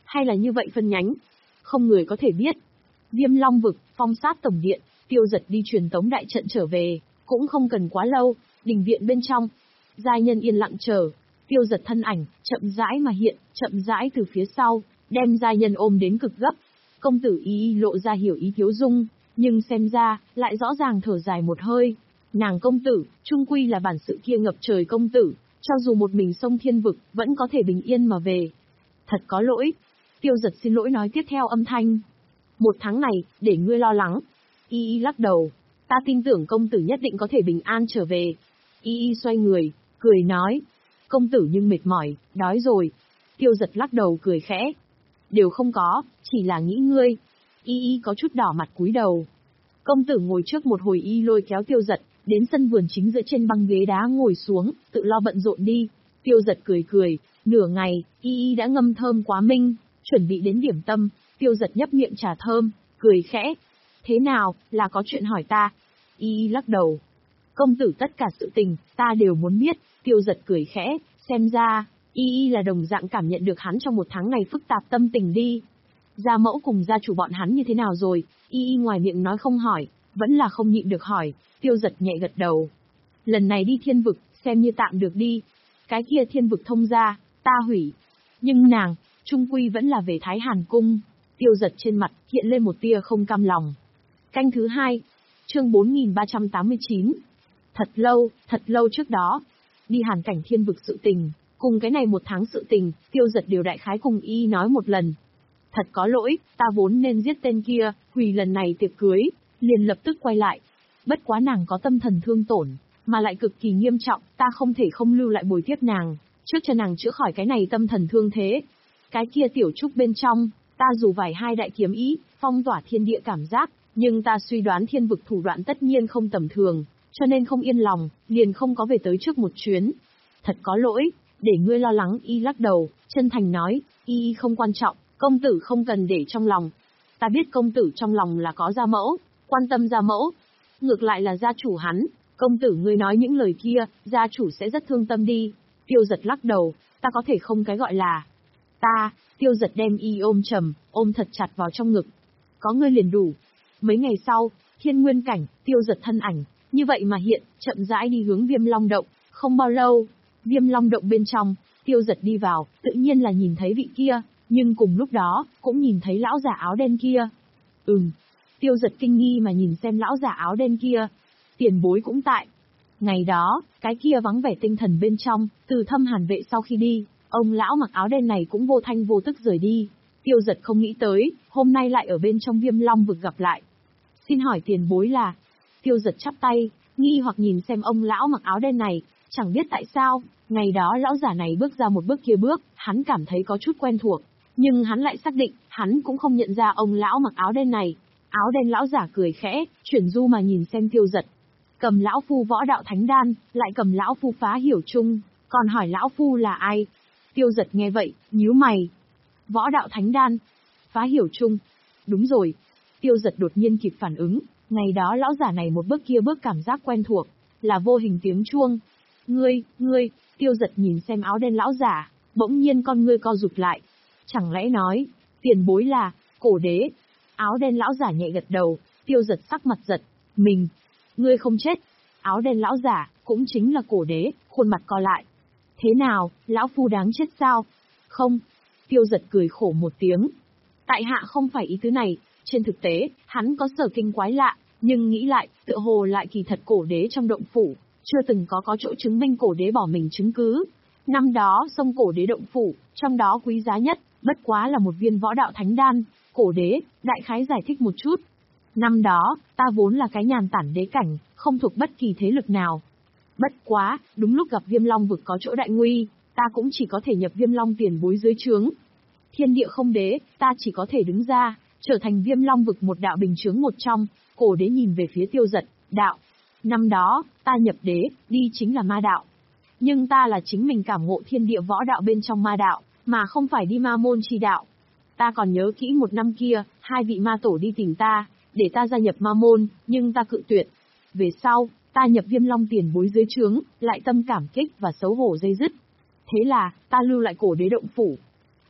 hay là như vậy phân nhánh? Không người có thể biết. Viêm Long vực, Phong Sát tổng điện, Tiêu Dật đi truyền tống đại trận trở về, cũng không cần quá lâu, đình viện bên trong. Giai nhân yên lặng chờ, Tiêu Dật thân ảnh, chậm rãi mà hiện, chậm rãi từ phía sau, đem giai nhân ôm đến cực gấp. Công tử Y Y lộ ra hiểu ý Tiếu Dung, nhưng xem ra, lại rõ ràng thở dài một hơi. Nàng công tử, trung quy là bản sự kia ngập trời công tử, cho dù một mình sông thiên vực, vẫn có thể bình yên mà về. Thật có lỗi. Tiêu Dật xin lỗi nói tiếp theo âm thanh. Một tháng này, để ngươi lo lắng. Y Y lắc đầu. Ta tin tưởng công tử nhất định có thể bình an trở về. Y Y xoay người, cười nói. Công tử nhưng mệt mỏi, đói rồi. Tiêu Dật lắc đầu cười khẽ. Đều không có, chỉ là nghĩ ngươi. Y Y có chút đỏ mặt cúi đầu. Công tử ngồi trước một hồi y lôi kéo Tiêu Dật, đến sân vườn chính giữa trên băng ghế đá ngồi xuống, tự lo bận rộn đi. Tiêu Dật cười cười, nửa ngày, Y Y đã ngâm thơm quá minh, chuẩn bị đến điểm tâm. Tiêu Dật nhấp miệng trà thơm, cười khẽ. Thế nào, là có chuyện hỏi ta? Y Y lắc đầu. Công tử tất cả sự tình, ta đều muốn biết. Tiêu Dật cười khẽ, xem ra, Y Y là đồng dạng cảm nhận được hắn trong một tháng này phức tạp tâm tình đi. Gia mẫu cùng gia chủ bọn hắn như thế nào rồi? Y Y ngoài miệng nói không hỏi, vẫn là không nhịn được hỏi. Tiêu Dật nhẹ gật đầu. Lần này đi thiên vực, xem như tạm được đi. Cái kia thiên vực thông ra, ta hủy. Nhưng nàng, trung quy vẫn là về Thái Hàn Cung. Tiêu Dật trên mặt hiện lên một tia không cam lòng. Canh thứ hai, chương bốn nghìn ba trăm tám mươi chín. Thật lâu, thật lâu trước đó, đi hàn cảnh thiên vực sự tình, cùng cái này một tháng sự tình, Tiêu Dật đều đại khái cùng Y nói một lần. Thật có lỗi, ta vốn nên giết tên kia, hủy lần này tiệc cưới, liền lập tức quay lại. Bất quá nàng có tâm thần thương tổn, mà lại cực kỳ nghiêm trọng, ta không thể không lưu lại bồi tiếp nàng, trước cho nàng chữa khỏi cái này tâm thần thương thế. Cái kia tiểu trúc bên trong, ta dù vài hai đại kiếm ý, phong tỏa thiên địa cảm giác, nhưng ta suy đoán thiên vực thủ đoạn tất nhiên không tầm thường, cho nên không yên lòng, liền không có về tới trước một chuyến. Thật có lỗi, để ngươi lo lắng. Y lắc đầu, chân thành nói, Y không quan trọng, công tử không cần để trong lòng. Ta biết công tử trong lòng là có gia mẫu, quan tâm gia mẫu. Ngược lại là gia chủ hắn, công tử ngươi nói những lời kia, gia chủ sẽ rất thương tâm đi. Tiêu Dật lắc đầu, ta có thể không cái gọi là. Ta, Tiêu Dật đem Y ôm trầm, ôm thật chặt vào trong ngực. Có ngươi liền đủ. Mấy ngày sau, thiên nguyên cảnh, Tiêu Dật thân ảnh, như vậy mà hiện, chậm rãi đi hướng Viêm Long Động. Không bao lâu, Viêm Long Động bên trong, Tiêu Dật đi vào, tự nhiên là nhìn thấy vị kia, nhưng cùng lúc đó, cũng nhìn thấy lão giả áo đen kia. Ừm. Tiêu Dật kinh nghi mà nhìn xem lão giả áo đen kia. Tiền bối cũng tại. Ngày đó, cái kia vắng vẻ tinh thần bên trong, từ Thâm Hàn vệ sau khi đi, ông lão mặc áo đen này cũng vô thanh vô tức rời đi. Tiêu Dật không nghĩ tới, hôm nay lại ở bên trong Viêm Long vực gặp lại. Xin hỏi tiền bối là? Tiêu Dật chắp tay, nghi hoặc nhìn xem ông lão mặc áo đen này, chẳng biết tại sao, ngày đó lão giả này bước ra một bước kia bước, hắn cảm thấy có chút quen thuộc, nhưng hắn lại xác định, hắn cũng không nhận ra ông lão mặc áo đen này. Áo đen lão giả cười khẽ, chuyển du mà nhìn xem Tiêu Dật. Cầm lão phu võ đạo thánh đan, lại cầm lão phu phá hiểu chung, còn hỏi lão phu là ai? Tiêu Dật nghe vậy, nhíu mày. Võ đạo thánh đan, phá hiểu chung. Đúng rồi. Tiêu Dật đột nhiên kịp phản ứng, ngày đó lão giả này một bước kia bước cảm giác quen thuộc, là vô hình tiếng chuông. Ngươi, ngươi, Tiêu Dật nhìn xem áo đen lão giả, bỗng nhiên con ngươi co rụt lại. Chẳng lẽ nói, tiền bối là, cổ đế? Áo đen lão giả nhẹ gật đầu, Tiêu Dật sắc mặt giật, mình, ngươi không chết. Áo đen lão giả, cũng chính là cổ đế, khuôn mặt co lại. Thế nào, lão phu đáng chết sao? Không. Tiêu Dật cười khổ một tiếng. Tại hạ không phải ý tứ này, trên thực tế, hắn có sở kinh quái lạ, nhưng nghĩ lại, tựa hồ lại kỳ thật cổ đế trong động phủ, chưa từng có có chỗ chứng minh cổ đế bỏ mình chứng cứ. Năm đó sông cổ đế động phủ, trong đó quý giá nhất, bất quá là một viên võ đạo thánh đan. Cổ đế, đại khái giải thích một chút. Năm đó, ta vốn là cái nhàn tản đế cảnh, không thuộc bất kỳ thế lực nào. Bất quá, đúng lúc gặp Viêm Long vực có chỗ đại nguy, ta cũng chỉ có thể nhập Viêm Long tiền bối dưới trướng. Thiên địa không đế, ta chỉ có thể đứng ra, trở thành Viêm Long vực một đạo bình chướng một trong. Cổ đế nhìn về phía Tiêu Dật, đạo. Năm đó, ta nhập đế, đi chính là ma đạo. Nhưng ta là chính mình cảm ngộ thiên địa võ đạo bên trong ma đạo, mà không phải đi ma môn chi đạo. Ta còn nhớ kỹ một năm kia, hai vị ma tổ đi tìm ta, để ta gia nhập ma môn, nhưng ta cự tuyệt. Về sau, ta nhập Viêm Long tiền bối dưới trướng, lại tâm cảm kích và xấu hổ dây dứt. Thế là, ta lưu lại cổ đế động phủ.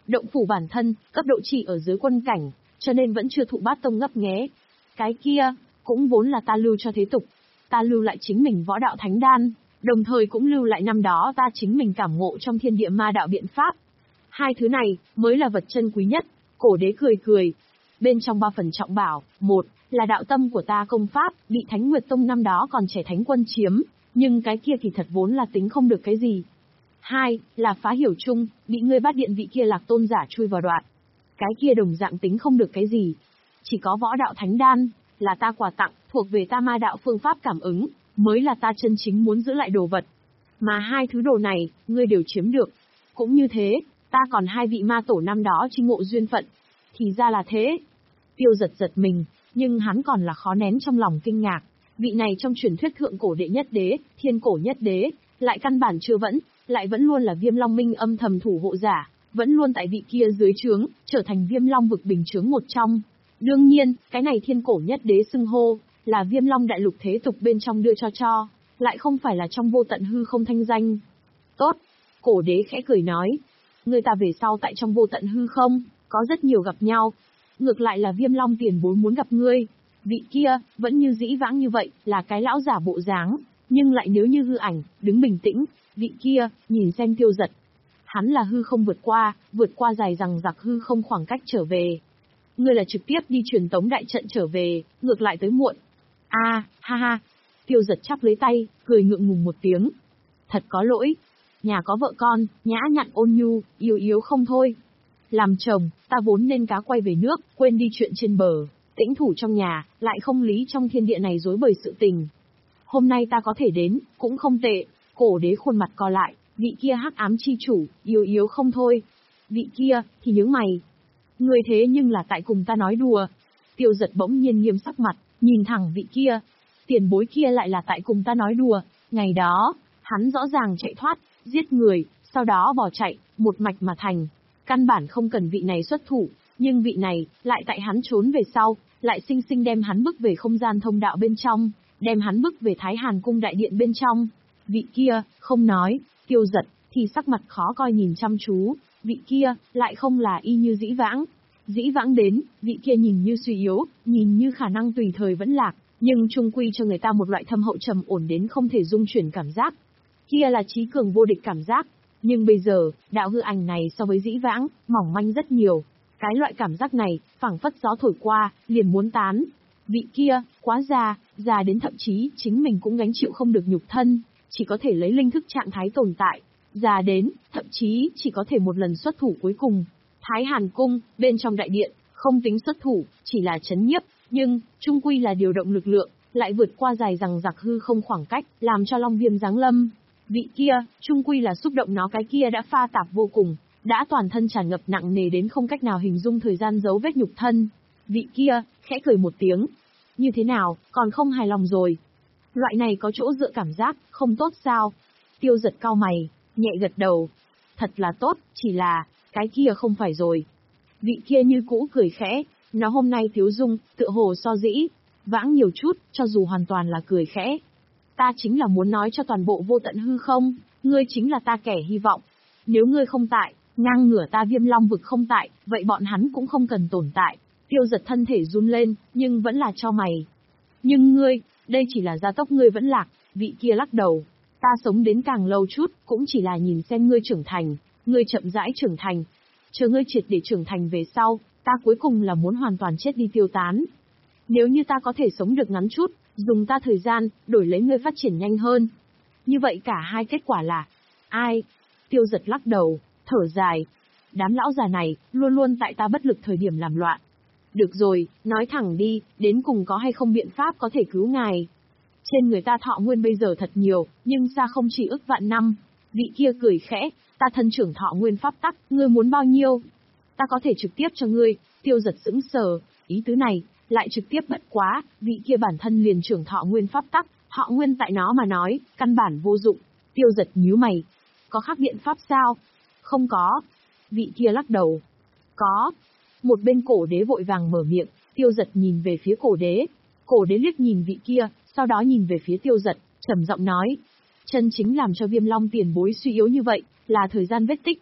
Động phủ bản thân, cấp độ chỉ ở dưới quân cảnh, cho nên vẫn chưa thụ bát tông ngấp nghé. Cái kia, cũng vốn là ta lưu cho thế tục. Ta lưu lại chính mình võ đạo thánh đan, đồng thời cũng lưu lại năm đó ta chính mình cảm ngộ trong thiên địa ma đạo biện pháp. Hai thứ này, mới là vật chân quý nhất. Cổ đế cười cười. Bên trong ba phần trọng bảo, một, là đạo tâm của ta công pháp, bị Thánh Nguyệt Tông năm đó còn trẻ thánh quân chiếm, nhưng cái kia thì thật vốn là tính không được cái gì. Hai, là phá hiểu chung, bị ngươi Bát Điện vị kia Lạc Tôn giả chui vào đoạn. Cái kia đồng dạng tính không được cái gì. Chỉ có võ đạo thánh đan, là ta quà tặng, thuộc về ta ma đạo phương pháp cảm ứng, mới là ta chân chính muốn giữ lại đồ vật. Mà hai thứ đồ này, ngươi đều chiếm được. Cũng như thế, ta còn hai vị ma tổ năm đó chi ngộ duyên phận. Thì ra là thế. Tiêu giật giật mình, nhưng hắn còn là khó nén trong lòng kinh ngạc. Vị này trong truyền thuyết thượng cổ đệ nhất đế, thiên cổ nhất đế, lại căn bản chưa vẫn, lại vẫn luôn là Viêm Long Minh âm thầm thủ hộ giả, vẫn luôn tại vị kia dưới trướng, trở thành Viêm Long vực bình trướng một trong. Đương nhiên, cái này thiên cổ nhất đế xưng hô, là Viêm Long đại lục thế tục bên trong đưa cho cho, lại không phải là trong vô tận hư không thanh danh. Tốt, cổ đế khẽ cười nói, người ta về sau tại trong vô tận hư không, có rất nhiều gặp nhau. Ngược lại là Viêm Long tiền bối muốn gặp ngươi. Vị kia, vẫn như dĩ vãng như vậy, là cái lão giả bộ dáng, nhưng lại nếu như hư ảnh, đứng bình tĩnh. Vị kia, nhìn xem Tiêu Giật. Hắn là hư không vượt qua, vượt qua dài rằng giặc hư không khoảng cách trở về. Ngươi là trực tiếp đi truyền tống đại trận trở về, ngược lại tới muộn. A, à, ha ha. Tiêu Giật chắp lấy tay, cười ngượng ngùng một tiếng. Thật có lỗi. Nhà có vợ con, nhã nhặn ôn nhu, yêu yếu không thôi. Làm chồng, ta vốn nên cá quay về nước, quên đi chuyện trên bờ, tĩnh thủ trong nhà, lại không lý trong thiên địa này rối bời sự tình. Hôm nay ta có thể đến, cũng không tệ. Cổ đế khuôn mặt co lại, vị kia hắc ám chi chủ, yếu yếu không thôi. Vị kia, thì nhướng mày. Người thế nhưng là tại cùng ta nói đùa. Tiêu Giật bỗng nhiên nghiêm sắc mặt, nhìn thẳng vị kia. Tiền bối kia lại là tại cùng ta nói đùa. Ngày đó, hắn rõ ràng chạy thoát, giết người, sau đó bỏ chạy, một mạch mà thành. Căn bản không cần vị này xuất thủ, nhưng vị này, lại tại hắn trốn về sau, lại sinh sinh đem hắn bức về không gian thông đạo bên trong, đem hắn bức về Thái Hàn cung đại điện bên trong. Vị kia, không nói, Tiêu Giật, thì sắc mặt khó coi nhìn chăm chú, vị kia, lại không là y như dĩ vãng. Dĩ vãng đến, vị kia nhìn như suy yếu, nhìn như khả năng tùy thời vẫn lạc, nhưng chung quy cho người ta một loại thâm hậu trầm ổn đến không thể dung chuyển cảm giác. Kia là trí cường vô địch cảm giác. Nhưng bây giờ, đạo hư ảnh này so với dĩ vãng, mỏng manh rất nhiều. Cái loại cảm giác này, phảng phất gió thổi qua, liền muốn tán. Vị kia, quá già, già đến thậm chí chính mình cũng gánh chịu không được nhục thân, chỉ có thể lấy linh thức trạng thái tồn tại. Già đến, thậm chí chỉ có thể một lần xuất thủ cuối cùng. Thái Hàn cung, bên trong đại điện, không tính xuất thủ, chỉ là chấn nhiếp, nhưng, chung quy là điều động lực lượng, lại vượt qua dài rằng giặc hư không khoảng cách, làm cho Long Viêm giáng lâm. Vị kia, chung quy là xúc động nó cái kia đã pha tạp vô cùng, đã toàn thân tràn ngập nặng nề đến không cách nào hình dung thời gian dấu vết nhục thân. Vị kia, khẽ cười một tiếng. Như thế nào, còn không hài lòng rồi. Loại này có chỗ dựa cảm giác, không tốt sao? Tiêu Giật cau mày, nhẹ gật đầu. Thật là tốt, chỉ là, cái kia không phải rồi. Vị kia như cũ cười khẽ, nó hôm nay thiếu dung, tựa hồ so dĩ, vãng nhiều chút, cho dù hoàn toàn là cười khẽ. Ta chính là muốn nói cho toàn bộ vô tận hư không, ngươi chính là ta kẻ hy vọng. Nếu ngươi không tại, ngang ngửa ta Viêm Long vực không tại, vậy bọn hắn cũng không cần tồn tại. Tiêu Giật thân thể run lên, nhưng vẫn là cho mày. Nhưng ngươi, đây chỉ là gia tốc ngươi vẫn lạc, vị kia lắc đầu. Ta sống đến càng lâu chút, cũng chỉ là nhìn xem ngươi trưởng thành, ngươi chậm rãi trưởng thành. Chờ ngươi triệt để trưởng thành về sau, ta cuối cùng là muốn hoàn toàn chết đi tiêu tán. Nếu như ta có thể sống được ngắn chút, dùng ta thời gian, đổi lấy ngươi phát triển nhanh hơn. Như vậy cả hai kết quả là... Ai? Tiêu Giật lắc đầu, thở dài. Đám lão già này, luôn luôn tại ta bất lực thời điểm làm loạn. Được rồi, nói thẳng đi, đến cùng có hay không biện pháp có thể cứu ngài. Trên người ta thọ nguyên bây giờ thật nhiều, nhưng xa không chỉ ức vạn năm. Vị kia cười khẽ, ta thân trưởng thọ nguyên pháp tắc, ngươi muốn bao nhiêu? Ta có thể trực tiếp cho ngươi. Tiêu Giật sững sờ, ý tứ này, lại trực tiếp bất quá, vị kia bản thân liền trưởng thọ nguyên pháp tắc, thọ nguyên tại nó mà nói, căn bản vô dụng. Tiêu Giật nhíu mày. Có khác biện pháp sao? Không có. Vị kia lắc đầu. Có. Một bên cổ đế vội vàng mở miệng, Tiêu Giật nhìn về phía cổ đế. Cổ đế liếc nhìn vị kia, sau đó nhìn về phía Tiêu Giật, trầm giọng nói. Chân chính làm cho Viêm Long tiền bối suy yếu như vậy, là thời gian vết tích.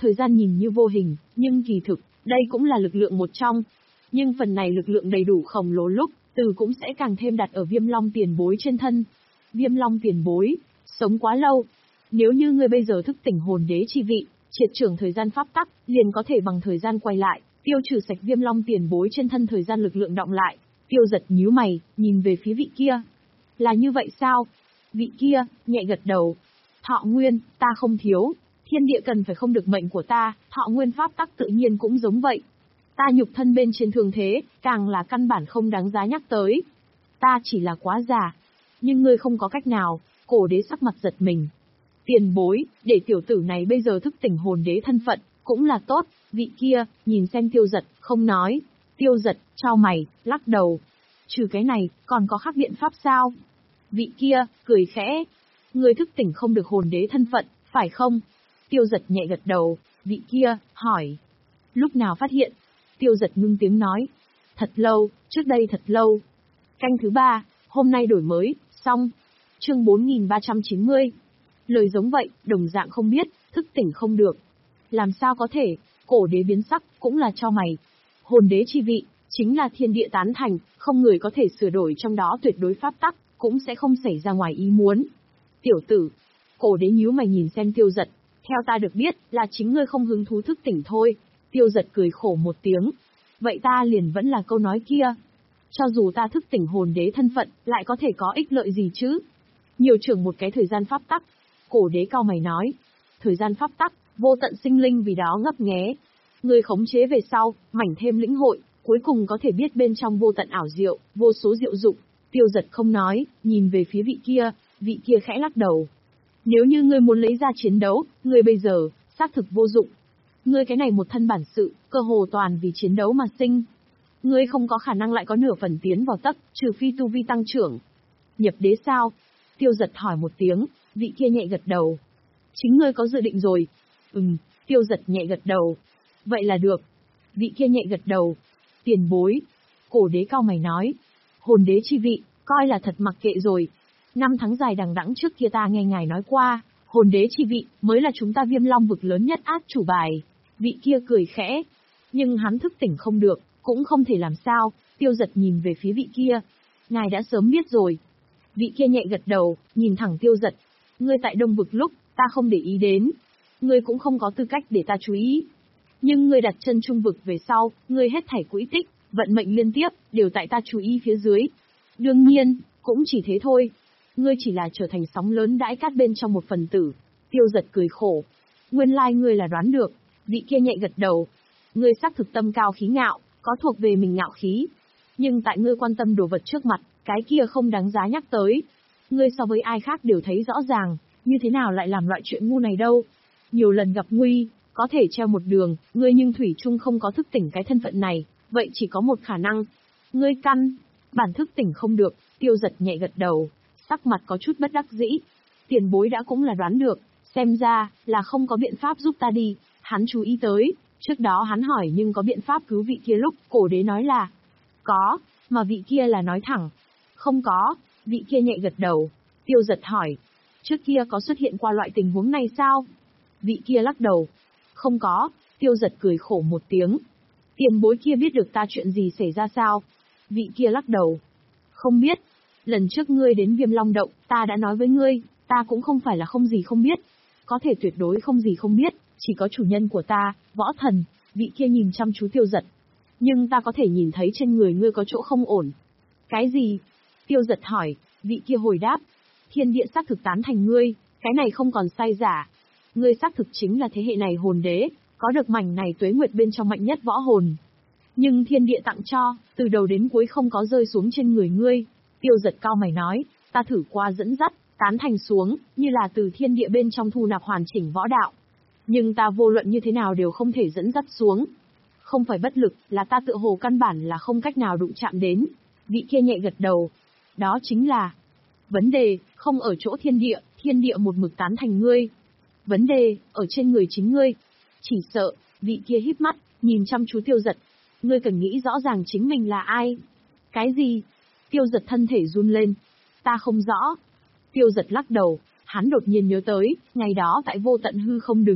Thời gian nhìn như vô hình, nhưng kỳ thực, đây cũng là lực lượng một trong. Nhưng phần này lực lượng đầy đủ khổng lồ lúc, từ cũng sẽ càng thêm đặt ở Viêm Long tiền bối trên thân. Viêm Long tiền bối, sống quá lâu. Nếu như ngươi bây giờ thức tỉnh hồn đế chi vị, triệt trưởng thời gian pháp tắc, liền có thể bằng thời gian quay lại, tiêu trừ sạch Viêm Long tiền bối trên thân thời gian lực lượng đọng lại. Tiêu Giật nhíu mày, nhìn về phía vị kia. Là như vậy sao? Vị kia, nhẹ gật đầu. Thọ nguyên, ta không thiếu. Thiên địa cần phải không được mệnh của ta, thọ nguyên pháp tắc tự nhiên cũng giống vậy. Ta nhục thân bên trên thường thế, càng là căn bản không đáng giá nhắc tới. Ta chỉ là quá già. Nhưng ngươi không có cách nào, cổ đế sắc mặt giật mình. Tiền bối, để tiểu tử này bây giờ thức tỉnh hồn đế thân phận, cũng là tốt. Vị kia, nhìn xem Tiêu Giật, không nói. Tiêu Giật, chau mày, lắc đầu. Trừ cái này, còn có khác biện pháp sao? Vị kia, cười khẽ. Ngươi thức tỉnh không được hồn đế thân phận, phải không? Tiêu Giật nhẹ gật đầu. Vị kia, hỏi. Lúc nào phát hiện? Tiêu Giật ngưng tiếng nói. Thật lâu, trước đây thật lâu. Canh thứ ba, hôm nay đổi mới, xong. Chương bốn nghìn ba trăm chín mươi. Lời giống vậy, đồng dạng không biết, thức tỉnh không được. Làm sao có thể, cổ đế biến sắc, cũng là cho mày. Hồn đế chi vị, chính là thiên địa tán thành, không người có thể sửa đổi trong đó tuyệt đối pháp tắc, cũng sẽ không xảy ra ngoài ý muốn. Tiểu tử, cổ đế nhíu mày nhìn xem Tiêu Giật, theo ta được biết, là chính ngươi không hứng thú thức tỉnh thôi. Tiêu Giật cười khổ một tiếng. Vậy ta liền vẫn là câu nói kia. Cho dù ta thức tỉnh hồn đế thân phận, lại có thể có ích lợi gì chứ? Nhiều trưởng một cái thời gian pháp tắc. Cổ đế cao mày nói. Thời gian pháp tắc, vô tận sinh linh vì đó ngấp nghé. Người khống chế về sau, mảnh thêm lĩnh hội, cuối cùng có thể biết bên trong vô tận ảo diệu, vô số diệu dụng. Tiêu Giật không nói, nhìn về phía vị kia, vị kia khẽ lắc đầu. Nếu như ngươi muốn lấy ra chiến đấu, ngươi bây giờ, xác thực vô dụng. Ngươi cái này một thân bản sự, cơ hồ toàn vì chiến đấu mà sinh. Ngươi không có khả năng lại có nửa phần tiến vào tấc, trừ phi tu vi tăng trưởng. Nhập đế sao? Tiêu Giật hỏi một tiếng, vị kia nhẹ gật đầu. Chính ngươi có dự định rồi. Ừm, Tiêu Giật nhẹ gật đầu. Vậy là được. Vị kia nhẹ gật đầu. Tiền bối. Cổ đế cao mày nói. Hồn đế chi vị, coi là thật mặc kệ rồi. Năm tháng dài đằng đẵng trước kia ta nghe ngài nói qua, hồn đế chi vị mới là chúng ta Viêm Long vực lớn nhất át chủ bài. Vị kia cười khẽ. Nhưng hắn thức tỉnh không được, cũng không thể làm sao. Tiêu Giật nhìn về phía vị kia. Ngài đã sớm biết rồi. Vị kia nhẹ gật đầu, nhìn thẳng Tiêu Giật. Ngươi tại Đông vực lúc, ta không để ý đến. Ngươi cũng không có tư cách để ta chú ý. Nhưng ngươi đặt chân Trung vực về sau, ngươi hết thảy quỹ tích, vận mệnh liên tiếp, đều tại ta chú ý phía dưới. Đương nhiên, cũng chỉ thế thôi. Ngươi chỉ là trở thành sóng lớn đãi cát bên trong một phần tử. Tiêu Giật cười khổ. Nguyên lai ngươi là đoán được. Vị kia nhẹ gật đầu. Ngươi xác thực tâm cao khí ngạo, có thuộc về mình ngạo khí. Nhưng tại ngươi quan tâm đồ vật trước mặt, cái kia không đáng giá nhắc tới. Ngươi so với ai khác đều thấy rõ ràng, như thế nào lại làm loại chuyện ngu này đâu. Nhiều lần gặp nguy, có thể treo một đường, ngươi nhưng thủy chung không có thức tỉnh cái thân phận này, vậy chỉ có một khả năng. Ngươi căn, bản thức tỉnh không được. Tiêu Giật nhẹ gật đầu, sắc mặt có chút bất đắc dĩ. Tiền bối đã cũng là đoán được, xem ra, là không có biện pháp giúp ta đi. Hắn chú ý tới, trước đó hắn hỏi nhưng có biện pháp cứu vị kia lúc, cổ đế nói là có, mà vị kia là nói thẳng. Không có, vị kia nhẹ gật đầu. Tiêu Giật hỏi, trước kia có xuất hiện qua loại tình huống này sao? Vị kia lắc đầu. Không có. Tiêu Giật cười khổ một tiếng. Tiền bối kia biết được ta chuyện gì xảy ra sao? Vị kia lắc đầu. Không biết. Lần trước ngươi đến Viêm Long Động, ta đã nói với ngươi, ta cũng không phải là không gì không biết. Có thể tuyệt đối không gì không biết, chỉ có chủ nhân của ta, Võ Thần. Vị kia nhìn chăm chú Tiêu Giật. Nhưng ta có thể nhìn thấy trên người ngươi có chỗ không ổn. Cái gì? Tiêu Giật hỏi. Vị kia hồi đáp. Thiên địa xác thực tán thành ngươi, cái này không còn sai giả. Ngươi xác thực chính là thế hệ này hồn đế, có được mảnh này tuế nguyệt bên trong mạnh nhất võ hồn. Nhưng thiên địa tặng cho, từ đầu đến cuối không có rơi xuống trên người ngươi. Tiêu Giật cao mày nói, ta thử qua dẫn dắt, tán thành xuống, như là từ thiên địa bên trong thu nạp hoàn chỉnh võ đạo. Nhưng ta vô luận như thế nào đều không thể dẫn dắt xuống. Không phải bất lực, là ta tự hồ căn bản là không cách nào đụng chạm đến. Vị kia nhẹ gật đầu. Đó chính là vấn đề, không ở chỗ thiên địa, thiên địa một mực tán thành ngươi. Vấn đề, ở trên người chính ngươi. Chỉ sợ, vị kia híp mắt, nhìn chăm chú Tiêu Giật. Ngươi cần nghĩ rõ ràng chính mình là ai. Cái gì? Tiêu Giật thân thể run lên. Ta không rõ. Tiêu Giật lắc đầu, hắn đột nhiên nhớ tới, ngày đó tại vô tận hư không đứng.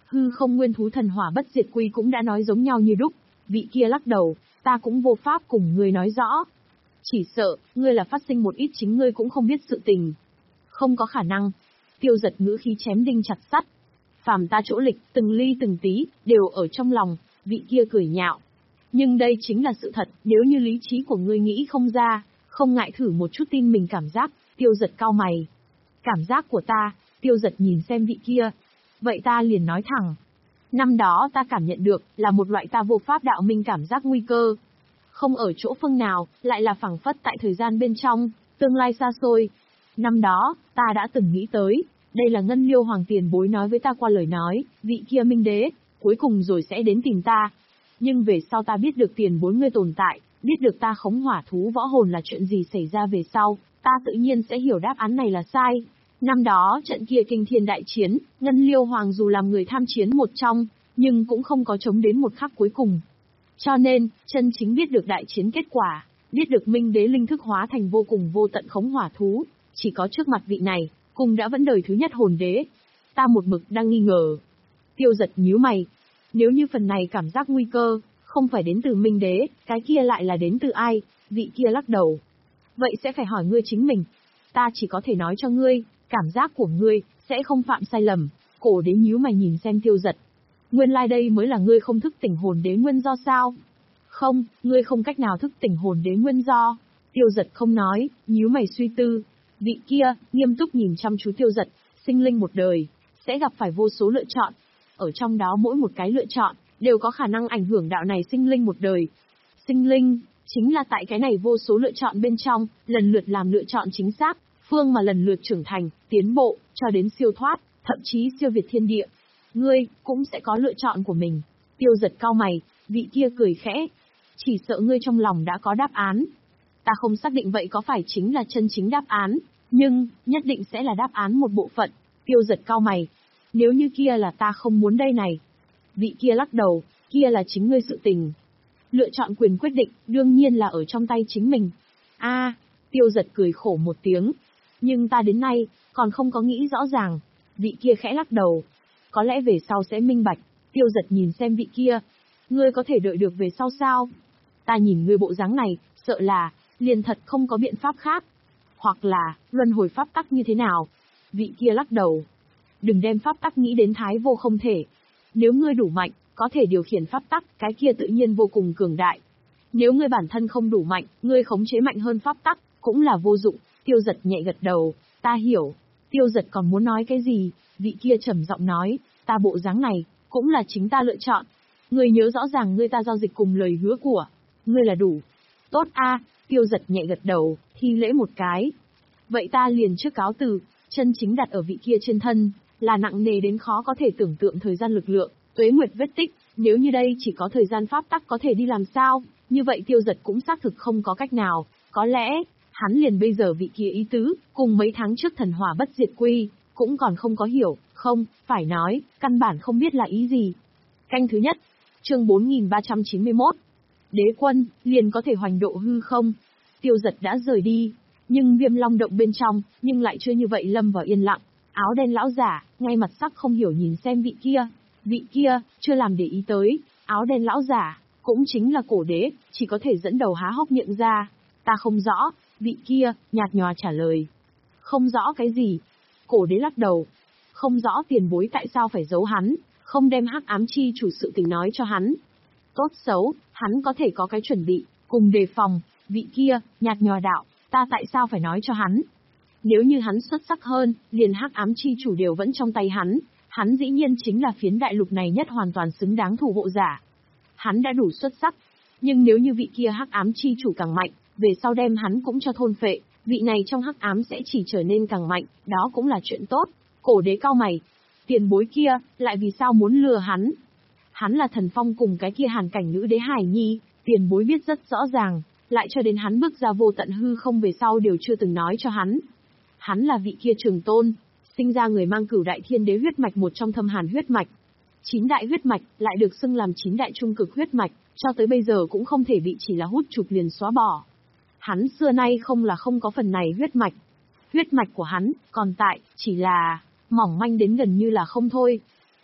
Hư không nguyên thú thần hỏa bất diệt quy cũng đã nói giống nhau như đúc. Vị kia lắc đầu, ta cũng vô pháp cùng ngươi nói rõ. Chỉ sợ, ngươi là phát sinh một ít chính ngươi cũng không biết sự tình. Không có khả năng. Tiêu Giật ngữ khí chém đinh chặt sắt. Phàm ta chỗ lịch, từng ly từng tí, đều ở trong lòng, vị kia cười nhạo. Nhưng đây chính là sự thật, nếu như lý trí của ngươi nghĩ không ra, không ngại thử một chút tin mình cảm giác. Tiêu Giật cau mày. Cảm giác của ta, Tiêu Giật nhìn xem vị kia. Vậy ta liền nói thẳng. Năm đó ta cảm nhận được, là một loại ta vô pháp đạo minh cảm giác nguy cơ. Không ở chỗ phương nào, lại là phảng phất tại thời gian bên trong, tương lai xa xôi. Năm đó, ta đã từng nghĩ tới, đây là Ngân Liêu Hoàng tiền bối nói với ta qua lời nói, vị kia minh đế, cuối cùng rồi sẽ đến tìm ta. Nhưng về sau ta biết được tiền bối ngươi tồn tại, biết được ta khống hỏa thú võ hồn là chuyện gì xảy ra về sau, ta tự nhiên sẽ hiểu đáp án này là sai. Năm đó trận kia kinh thiên đại chiến, Ngân Liêu Hoàng dù làm người tham chiến một trong, nhưng cũng không có chống đến một khắc cuối cùng. Cho nên, chân chính biết được đại chiến kết quả, biết được minh đế linh thức hóa thành vô cùng vô tận khống hỏa thú, chỉ có trước mặt vị này, cùng đã vẫn đời thứ nhất hồn đế. Ta một mực đang nghi ngờ. Tiêu Giật nhíu mày. Nếu như phần này cảm giác nguy cơ, không phải đến từ minh đế, cái kia lại là đến từ ai? Vị kia lắc đầu. Vậy sẽ phải hỏi ngươi chính mình. Ta chỉ có thể nói cho ngươi, cảm giác của ngươi, sẽ không phạm sai lầm. Cổ đế nhíu mày nhìn xem Tiêu Giật. Nguyên lai like đây mới là ngươi không thức tỉnh hồn đế nguyên do sao? Không, ngươi không cách nào thức tỉnh hồn đế nguyên do. Tiêu Giật không nói, nhíu mày suy tư. Vị kia, nghiêm túc nhìn chăm chú Tiêu Giật, sinh linh một đời, sẽ gặp phải vô số lựa chọn. Ở trong đó mỗi một cái lựa chọn, đều có khả năng ảnh hưởng đạo này sinh linh một đời. Sinh linh, chính là tại cái này vô số lựa chọn bên trong, lần lượt làm lựa chọn chính xác, phương mà lần lượt trưởng thành, tiến bộ, cho đến siêu thoát, thậm chí siêu việt thiên địa. Ngươi, cũng sẽ có lựa chọn của mình. Tiêu Giật cau mày, vị kia cười khẽ. Chỉ sợ ngươi trong lòng đã có đáp án. Ta không xác định vậy có phải chính là chân chính đáp án, nhưng, nhất định sẽ là đáp án một bộ phận. Tiêu Giật cau mày. Nếu như kia là ta không muốn đây này. Vị kia lắc đầu, kia là chính ngươi sự tình. Lựa chọn quyền quyết định, đương nhiên là ở trong tay chính mình. A, à, Tiêu Giật cười khổ một tiếng. Nhưng ta đến nay, còn không có nghĩ rõ ràng. Vị kia khẽ lắc đầu. Có lẽ về sau sẽ minh bạch. Tiêu Giật nhìn xem vị kia. Ngươi có thể đợi được về sau sao? Ta nhìn ngươi bộ dáng này, sợ là, liền thật không có biện pháp khác. Hoặc là, luân hồi pháp tắc như thế nào? Vị kia lắc đầu. Đừng đem pháp tắc nghĩ đến thái vô không thể. Nếu ngươi đủ mạnh, có thể điều khiển pháp tắc, cái kia tự nhiên vô cùng cường đại. Nếu ngươi bản thân không đủ mạnh, ngươi khống chế mạnh hơn pháp tắc, cũng là vô dụng. Tiêu Giật nhẹ gật đầu, ta hiểu. Tiêu Giật còn muốn nói cái gì? Vị kia trầm giọng nói, ta bộ dáng này, cũng là chính ta lựa chọn. Ngươi nhớ rõ ràng ngươi ta giao dịch cùng lời hứa của. Ngươi là đủ. Tốt a, Tiêu Giật nhẹ gật đầu, thi lễ một cái. Vậy ta liền trước cáo từ, chân chính đặt ở vị kia trên thân, là nặng nề đến khó có thể tưởng tượng thời gian lực lượng, tuế nguyệt vết tích, nếu như đây chỉ có thời gian pháp tắc có thể đi làm sao, như vậy Tiêu Giật cũng xác thực không có cách nào, có lẽ, hắn liền bây giờ vị kia ý tứ, cùng mấy tháng trước thần hỏa bất diệt quy, cũng còn không có hiểu, không, phải nói, căn bản không biết là ý gì. Canh thứ nhất, chương bốn nghìn ba trăm chín mươi mốt. Đế quân, liền có thể hoành độ hư không? Tiêu Giật đã rời đi, nhưng Viêm Long động bên trong, nhưng lại chưa như vậy lâm vào yên lặng. Áo đen lão giả, ngay mặt sắc không hiểu nhìn xem vị kia. Vị kia, chưa làm để ý tới, áo đen lão giả, cũng chính là cổ đế, chỉ có thể dẫn đầu há hốc miệng ra. Ta không rõ, vị kia, nhạt nhòa trả lời. Không rõ cái gì? Cổ đế lắc đầu. Không rõ tiền bối tại sao phải giấu hắn, không đem hắc ám chi chủ sự tình nói cho hắn. Tốt xấu, hắn có thể có cái chuẩn bị, cùng đề phòng, vị kia, nhạt nhòa đạo, ta tại sao phải nói cho hắn? Nếu như hắn xuất sắc hơn, liền hắc ám chi chủ đều vẫn trong tay hắn, hắn dĩ nhiên chính là phiến đại lục này nhất hoàn toàn xứng đáng thủ hộ giả. Hắn đã đủ xuất sắc, nhưng nếu như vị kia hắc ám chi chủ càng mạnh, về sau đem hắn cũng cho thôn phệ, vị này trong hắc ám sẽ chỉ trở nên càng mạnh, đó cũng là chuyện tốt. Cổ đế cau mày, tiền bối kia, lại vì sao muốn lừa hắn? Hắn là thần phong cùng cái kia hàn cảnh nữ đế hải nhi, tiền bối biết rất rõ ràng, lại cho đến hắn bước ra vô tận hư không về sau đều chưa từng nói cho hắn. Hắn là vị kia trường tôn, sinh ra người mang cửu đại thiên đế huyết mạch một trong thâm hàn huyết mạch. Chín đại huyết mạch, lại được xưng làm chín đại trung cực huyết mạch, cho tới bây giờ cũng không thể bị chỉ là hút chụp liền xóa bỏ. Hắn xưa nay không là không có phần này huyết mạch. Huyết mạch của hắn, còn tại, chỉ là, mỏng manh đến gần như là không thôi.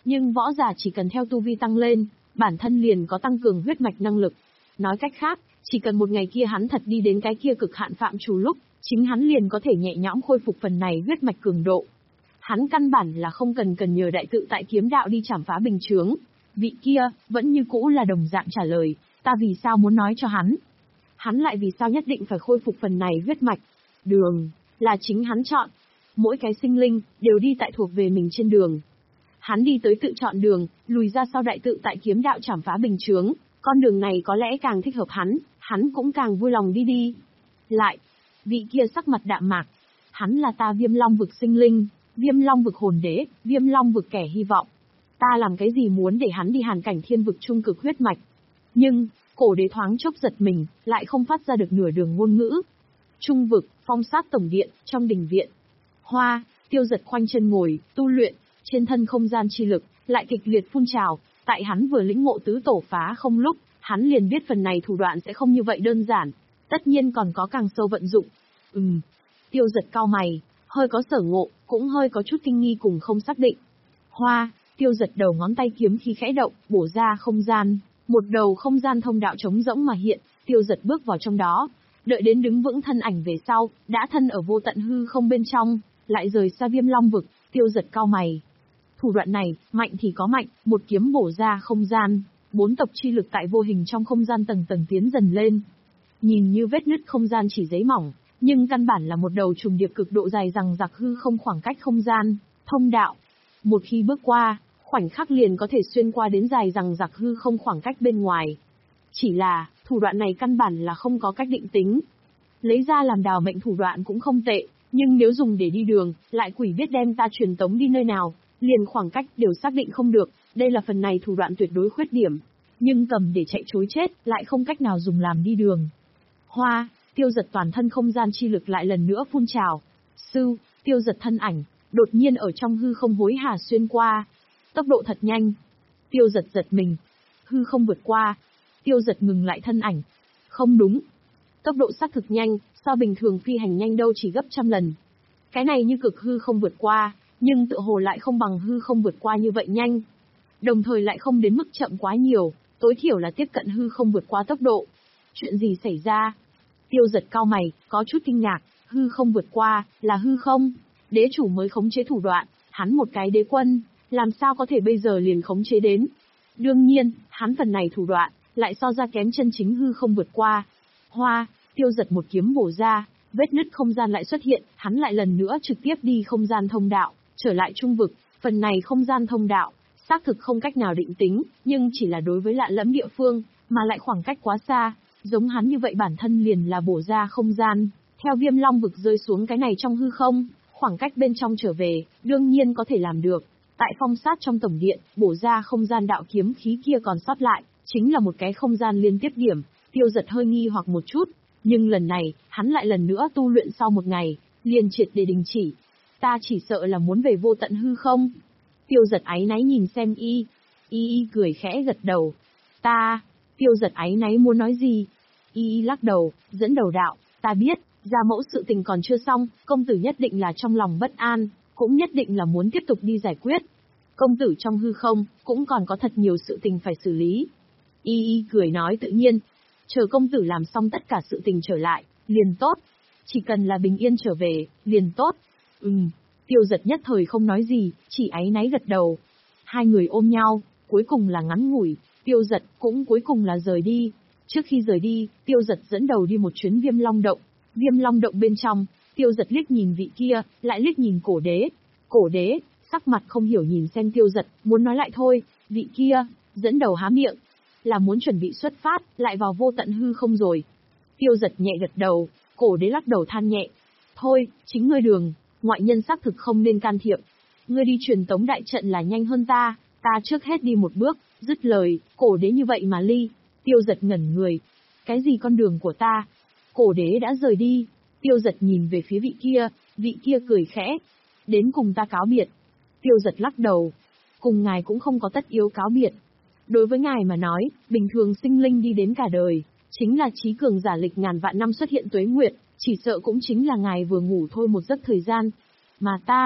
nhưng võ giả chỉ cần theo tu vi tăng lên, bản thân liền có tăng cường huyết mạch năng lực. Nói cách khác, chỉ cần một ngày kia hắn thật đi đến cái kia cực hạn phạm trù lúc, chính hắn liền có thể nhẹ nhõm khôi phục phần này huyết mạch cường độ. Hắn căn bản là không cần cần nhờ đại tự tại kiếm đạo đi chảm phá bình chướng. Vị kia, vẫn như cũ là đồng dạng trả lời, ta vì sao muốn nói cho hắn. Hắn lại vì sao nhất định phải khôi phục phần này huyết mạch. Đường, là chính hắn chọn. Mỗi cái sinh linh, đều đi tại thuộc về mình trên đường. Hắn đi tới tự chọn đường, lùi ra sau đại tự tại kiếm đạo chảm phá bình chướng. Con đường này có lẽ càng thích hợp hắn, hắn cũng càng vui lòng đi đi. Lại, vị kia sắc mặt đạm mạc. Hắn là ta Viêm Long vực sinh linh, Viêm Long vực hồn đế, Viêm Long vực kẻ hy vọng. Ta làm cái gì muốn để hắn đi hàn cảnh thiên vực trung cực huyết mạch. Nhưng, cổ đế thoáng chốc giật mình, lại không phát ra được nửa đường ngôn ngữ. Trung vực, phong sát tổng điện, trong đình viện. Hoa, Tiêu Giật khoanh chân ngồi, tu luyện, trên thân không gian chi lực, lại kịch liệt phun trào. Tại hắn vừa lĩnh ngộ tứ tổ phá không lúc, hắn liền biết phần này thủ đoạn sẽ không như vậy đơn giản. Tất nhiên còn có càng sâu vận dụng. Ừm. Tiêu Giật cau mày, hơi có sở ngộ, cũng hơi có chút kinh nghi cùng không xác định. Hoa, Tiêu Giật đầu ngón tay kiếm khí khẽ động, bổ ra không gian. Một đầu không gian thông đạo trống rỗng mà hiện, Tiêu Giật bước vào trong đó. Đợi đến đứng vững thân ảnh về sau, đã thân ở vô tận hư không bên trong, lại rời xa Viêm Long vực, Tiêu Giật cau mày. Thủ đoạn này, mạnh thì có mạnh, một kiếm bổ ra không gian, bốn tộc chi lực tại vô hình trong không gian tầng tầng tiến dần lên. Nhìn như vết nứt không gian chỉ giấy mỏng, nhưng căn bản là một đầu trùng điệp cực độ dài rằng giặc hư không khoảng cách không gian, thông đạo. Một khi bước qua, khoảnh khắc liền có thể xuyên qua đến dài rằng giặc hư không khoảng cách bên ngoài. Chỉ là, thủ đoạn này căn bản là không có cách định tính. Lấy ra làm đào mệnh thủ đoạn cũng không tệ, nhưng nếu dùng để đi đường, lại quỷ biết đem ta truyền tống đi nơi nào, liền khoảng cách đều xác định không được, đây là phần này thủ đoạn tuyệt đối khuyết điểm. Nhưng cầm để chạy trối chết, lại không cách nào dùng làm đi đường. Hoa, Tiêu Giật toàn thân không gian chi lực lại lần nữa phun trào. Sư, Tiêu Giật thân ảnh, đột nhiên ở trong hư không hối hả xuyên qua. Tốc độ thật nhanh. Tiêu Giật giật mình. Hư không vượt qua. Tiêu Giật ngừng lại thân ảnh. Không đúng. Tốc độ xác thực nhanh, so bình thường phi hành nhanh đâu chỉ gấp trăm lần. Cái này như cực hư không vượt qua, nhưng tựa hồ lại không bằng hư không vượt qua như vậy nhanh. Đồng thời lại không đến mức chậm quá nhiều, tối thiểu là tiếp cận hư không vượt qua tốc độ. Chuyện gì xảy ra? Tiêu Giật cau mày, có chút kinh ngạc, hư không vượt qua, là hư không? Đế chủ mới khống chế thủ đoạn, hắn một cái đế quân, làm sao có thể bây giờ liền khống chế đến? Đương nhiên, hắn phần này thủ đoạn, lại so ra kém chân chính hư không vượt qua. Hoa, Tiêu Giật một kiếm bổ ra, vết nứt không gian lại xuất hiện, hắn lại lần nữa trực tiếp đi không gian thông đạo, trở lại trung vực, phần này không gian thông đạo, xác thực không cách nào định tính, nhưng chỉ là đối với lạ lẫm địa phương, mà lại khoảng cách quá xa, giống hắn như vậy bản thân liền là bổ ra không gian, theo Viêm Long vực rơi xuống cái này trong hư không, khoảng cách bên trong trở về, đương nhiên có thể làm được. Tại phong sát trong tổng điện, bổ ra không gian đạo kiếm khí kia còn sót lại, chính là một cái không gian liên tiếp điểm. Tiêu Giật hơi nghi hoặc một chút, nhưng lần này, hắn lại lần nữa tu luyện sau một ngày, liền triệt để đình chỉ. Ta chỉ sợ là muốn về vô tận hư không. Tiêu Giật áy náy nhìn xem y, y y cười khẽ gật đầu. Ta, Tiêu Giật áy náy muốn nói gì? Y y lắc đầu, dẫn đầu đạo, ta biết, gia mẫu sự tình còn chưa xong, công tử nhất định là trong lòng bất an, cũng nhất định là muốn tiếp tục đi giải quyết. Công tử trong hư không, cũng còn có thật nhiều sự tình phải xử lý. Y y cười nói tự nhiên, chờ công tử làm xong tất cả sự tình trở lại, liền tốt. Chỉ cần là bình yên trở về, liền tốt. Ừm, Tiêu Giật nhất thời không nói gì, chỉ áy náy gật đầu. Hai người ôm nhau, cuối cùng là ngắn ngủi, Tiêu Giật cũng cuối cùng là rời đi. Trước khi rời đi, Tiêu Giật dẫn đầu đi một chuyến Viêm Long động. Viêm Long động bên trong, Tiêu Giật liếc nhìn vị kia, lại liếc nhìn cổ đế. Cổ đế, sắc mặt không hiểu nhìn xem Tiêu Giật, muốn nói lại thôi, vị kia, dẫn đầu há miệng, là muốn chuẩn bị xuất phát, lại vào vô tận hư không rồi. Tiêu Giật nhẹ gật đầu, cổ đế lắc đầu than nhẹ. Thôi, chính ngươi đường, ngoại nhân xác thực không nên can thiệp. Ngươi đi truyền tống đại trận là nhanh hơn ta, ta trước hết đi một bước, dứt lời, cổ đế như vậy mà ly. Tiêu Giật ngẩn người. Cái gì con đường của ta? Cổ đế đã rời đi. Tiêu Giật nhìn về phía vị kia, vị kia cười khẽ. Đến cùng ta cáo biệt. Tiêu Giật lắc đầu. Cùng ngài cũng không có tất yếu cáo biệt. Đối với ngài mà nói, bình thường sinh linh đi đến cả đời, chính là trí cường giả lịch ngàn vạn năm xuất hiện tuế nguyệt, chỉ sợ cũng chính là ngài vừa ngủ thôi một giấc thời gian. Mà ta,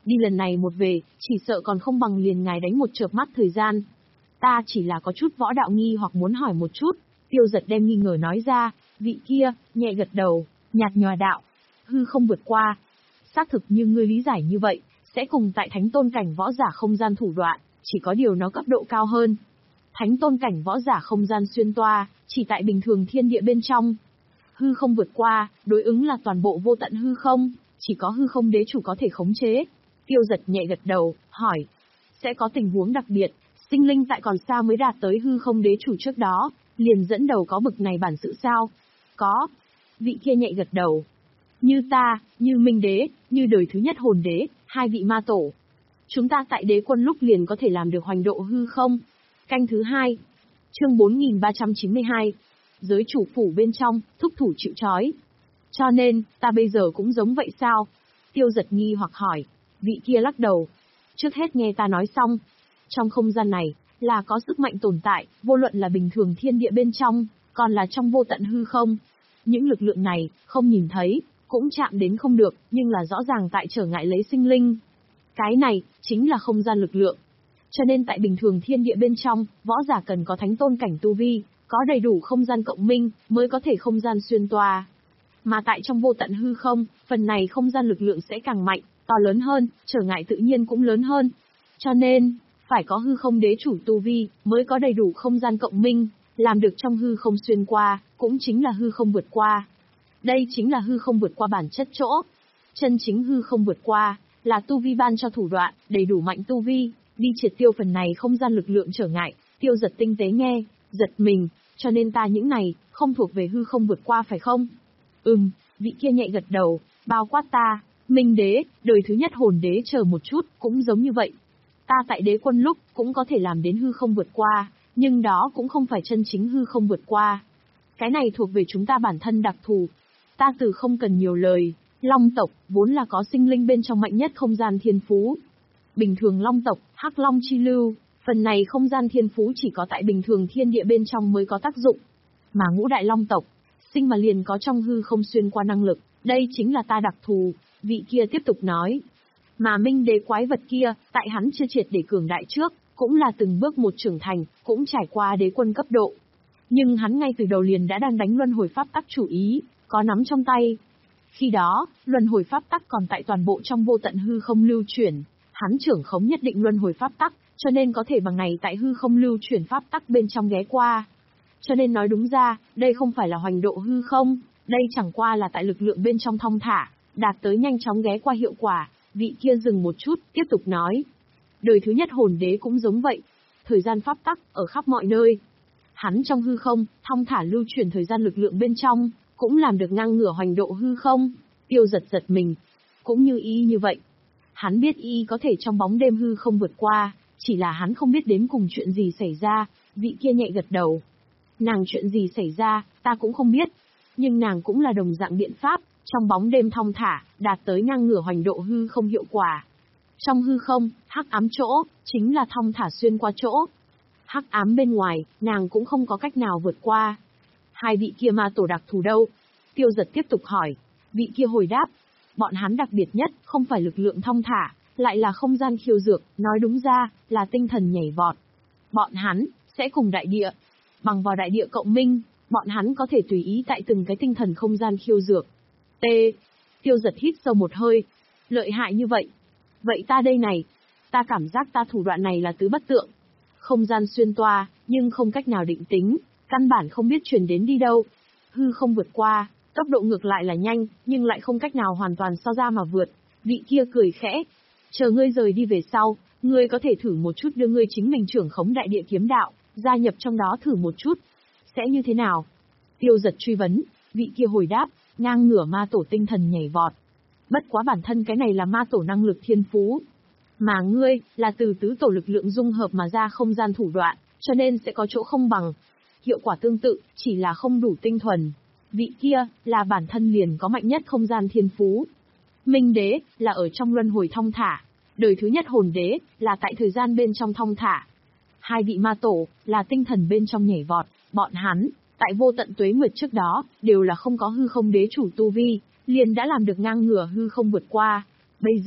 Đi lần này một về, chỉ sợ còn không bằng liền ngài đánh một chợp mắt thời gian. Ta chỉ là có chút võ đạo nghi hoặc muốn hỏi một chút. Tiêu Giật đem nghi ngờ nói ra, vị kia, nhẹ gật đầu, nhạt nhòa đạo. Hư không vượt qua. Xác thực như ngươi lý giải như vậy, sẽ cùng tại thánh tôn cảnh võ giả không gian thủ đoạn, chỉ có điều nó cấp độ cao hơn. Thánh tôn cảnh võ giả không gian xuyên toa, chỉ tại bình thường thiên địa bên trong. Hư không vượt qua, đối ứng là toàn bộ vô tận hư không, chỉ có hư không đế chủ có thể khống chế. Tiêu Giật nhẹ gật đầu, hỏi. Sẽ có tình huống đặc biệt, sinh linh tại còn sao mới đạt tới hư không đế chủ trước đó, liền dẫn đầu có bực này bản sự sao? Có. Vị kia nhẹ gật đầu. Như ta, như Minh Đế, như đời thứ nhất hồn đế, hai vị ma tổ. Chúng ta tại đế quân lúc liền có thể làm được hoành độ hư không. Canh thứ hai. Chương bốn nghìn ba trăm chín mươi hai. Giới chủ phủ bên trong, thúc thủ chịu trói. Cho nên, ta bây giờ cũng giống vậy sao? Tiêu Giật nghi hoặc hỏi. Vị kia lắc đầu. Trước hết nghe ta nói xong. Trong không gian này, là có sức mạnh tồn tại, vô luận là bình thường thiên địa bên trong, còn là trong vô tận hư không. Những lực lượng này, không nhìn thấy, cũng chạm đến không được, nhưng là rõ ràng tại trở ngại lấy sinh linh. Cái này, chính là không gian lực lượng. Cho nên tại bình thường thiên địa bên trong, võ giả cần có thánh tôn cảnh tu vi, có đầy đủ không gian cộng minh, mới có thể không gian xuyên toa. Mà tại trong vô tận hư không, phần này không gian lực lượng sẽ càng mạnh, to lớn hơn, trở ngại tự nhiên cũng lớn hơn. Cho nên, phải có hư không đế chủ tu vi, mới có đầy đủ không gian cộng minh, làm được trong hư không xuyên qua, cũng chính là hư không vượt qua. Đây chính là hư không vượt qua bản chất chỗ. Chân chính hư không vượt qua, là tu vi ban cho thủ đoạn, đầy đủ mạnh tu vi, đi triệt tiêu phần này không gian lực lượng trở ngại. Tiêu Giật tinh tế nghe, giật mình, cho nên ta những này, không thuộc về hư không vượt qua phải không? Ừm, vị kia nhẹ gật đầu, bao quát ta, Minh Đế, đời thứ nhất hồn đế chờ một chút, cũng giống như vậy. Ta tại đế quân lúc, cũng có thể làm đến hư không vượt qua, nhưng đó cũng không phải chân chính hư không vượt qua. Cái này thuộc về chúng ta bản thân đặc thù. Ta từ không cần nhiều lời, Long tộc, vốn là có sinh linh bên trong mạnh nhất không gian thiên phú. Bình thường Long tộc, Hắc Long chi lưu, phần này không gian thiên phú chỉ có tại bình thường thiên địa bên trong mới có tác dụng. Mà ngũ đại Long tộc, sinh mà liền có trong hư không xuyên qua năng lực, đây chính là ta đặc thù, vị kia tiếp tục nói. Mà Minh Đế quái vật kia, tại hắn chưa triệt để cường đại trước, cũng là từng bước một trưởng thành, cũng trải qua đế quân cấp độ. Nhưng hắn ngay từ đầu liền đã đang đánh luân hồi pháp tắc chủ ý, có nắm trong tay. Khi đó, luân hồi pháp tắc còn tại toàn bộ trong vô tận hư không lưu chuyển, hắn trưởng khống nhất định luân hồi pháp tắc, cho nên có thể bằng này tại hư không lưu chuyển pháp tắc bên trong ghé qua. Cho nên nói đúng ra, đây không phải là hoành độ hư không, đây chẳng qua là tại lực lượng bên trong thong thả, đạt tới nhanh chóng ghé qua hiệu quả. Vị kia dừng một chút, tiếp tục nói. Đời thứ nhất hồn đế cũng giống vậy. Thời gian pháp tắc, ở khắp mọi nơi. Hắn trong hư không, thong thả lưu chuyển thời gian lực lượng bên trong, cũng làm được ngang ngửa hoành độ hư không. Tiêu Giật giật mình. Cũng như y như vậy. Hắn biết y có thể trong bóng đêm hư không vượt qua, chỉ là hắn không biết đến cùng chuyện gì xảy ra. Vị kia nhẹ gật đầu. Nàng chuyện gì xảy ra, ta cũng không biết. Nhưng nàng cũng là đồng dạng biện pháp, trong bóng đêm thong thả, đạt tới ngang ngửa hoành độ hư không hiệu quả. Trong hư không, hắc ám chỗ, chính là thong thả xuyên qua chỗ. Hắc ám bên ngoài, nàng cũng không có cách nào vượt qua. Hai vị kia ma tổ đặc thù đâu? Tiêu Giật tiếp tục hỏi. Vị kia hồi đáp. Bọn hắn đặc biệt nhất, không phải lực lượng thong thả, lại là không gian khiêu dược, nói đúng ra, là tinh thần nhảy vọt. Bọn hắn, sẽ cùng đại địa. Bằng vào đại địa cộng minh, bọn hắn có thể tùy ý tại từng cái tinh thần không gian khiêu dược. T. Tiêu Giật hít sâu một hơi. Lợi hại như vậy. Vậy ta đây này. Ta cảm giác ta thủ đoạn này là tứ bất tượng. Không gian xuyên toa, nhưng không cách nào định tính. Căn bản không biết truyền đến đi đâu. Hư không vượt qua, tốc độ ngược lại là nhanh, nhưng lại không cách nào hoàn toàn so ra mà vượt. Vị kia cười khẽ. Chờ ngươi rời đi về sau, ngươi có thể thử một chút đưa ngươi chính mình trưởng khống đại địa kiếm đạo, gia nhập trong đó thử một chút. Sẽ như thế nào? Tiêu Giật truy vấn. Vị kia hồi đáp. Ngang ngửa ma tổ tinh thần nhảy vọt. Bất quá bản thân cái này là ma tổ năng lực thiên phú. Mà ngươi, là từ tứ tổ lực lượng dung hợp mà ra không gian thủ đoạn, cho nên sẽ có chỗ không bằng. Hiệu quả tương tự, chỉ là không đủ tinh thuần. Vị kia, là bản thân liền có mạnh nhất không gian thiên phú. Minh Đế, là ở trong luân hồi thong thả. Đời thứ nhất hồn đế, là tại thời gian bên trong thong thả. Hai vị ma tổ, là tinh thần bên trong nhảy vọt, bọn hắn, tại vô tận tuế nguyệt trước đó, đều là không có hư không đế chủ tu vi, liền đã làm được ngang ngửa hư không vượt qua. Bây giờ,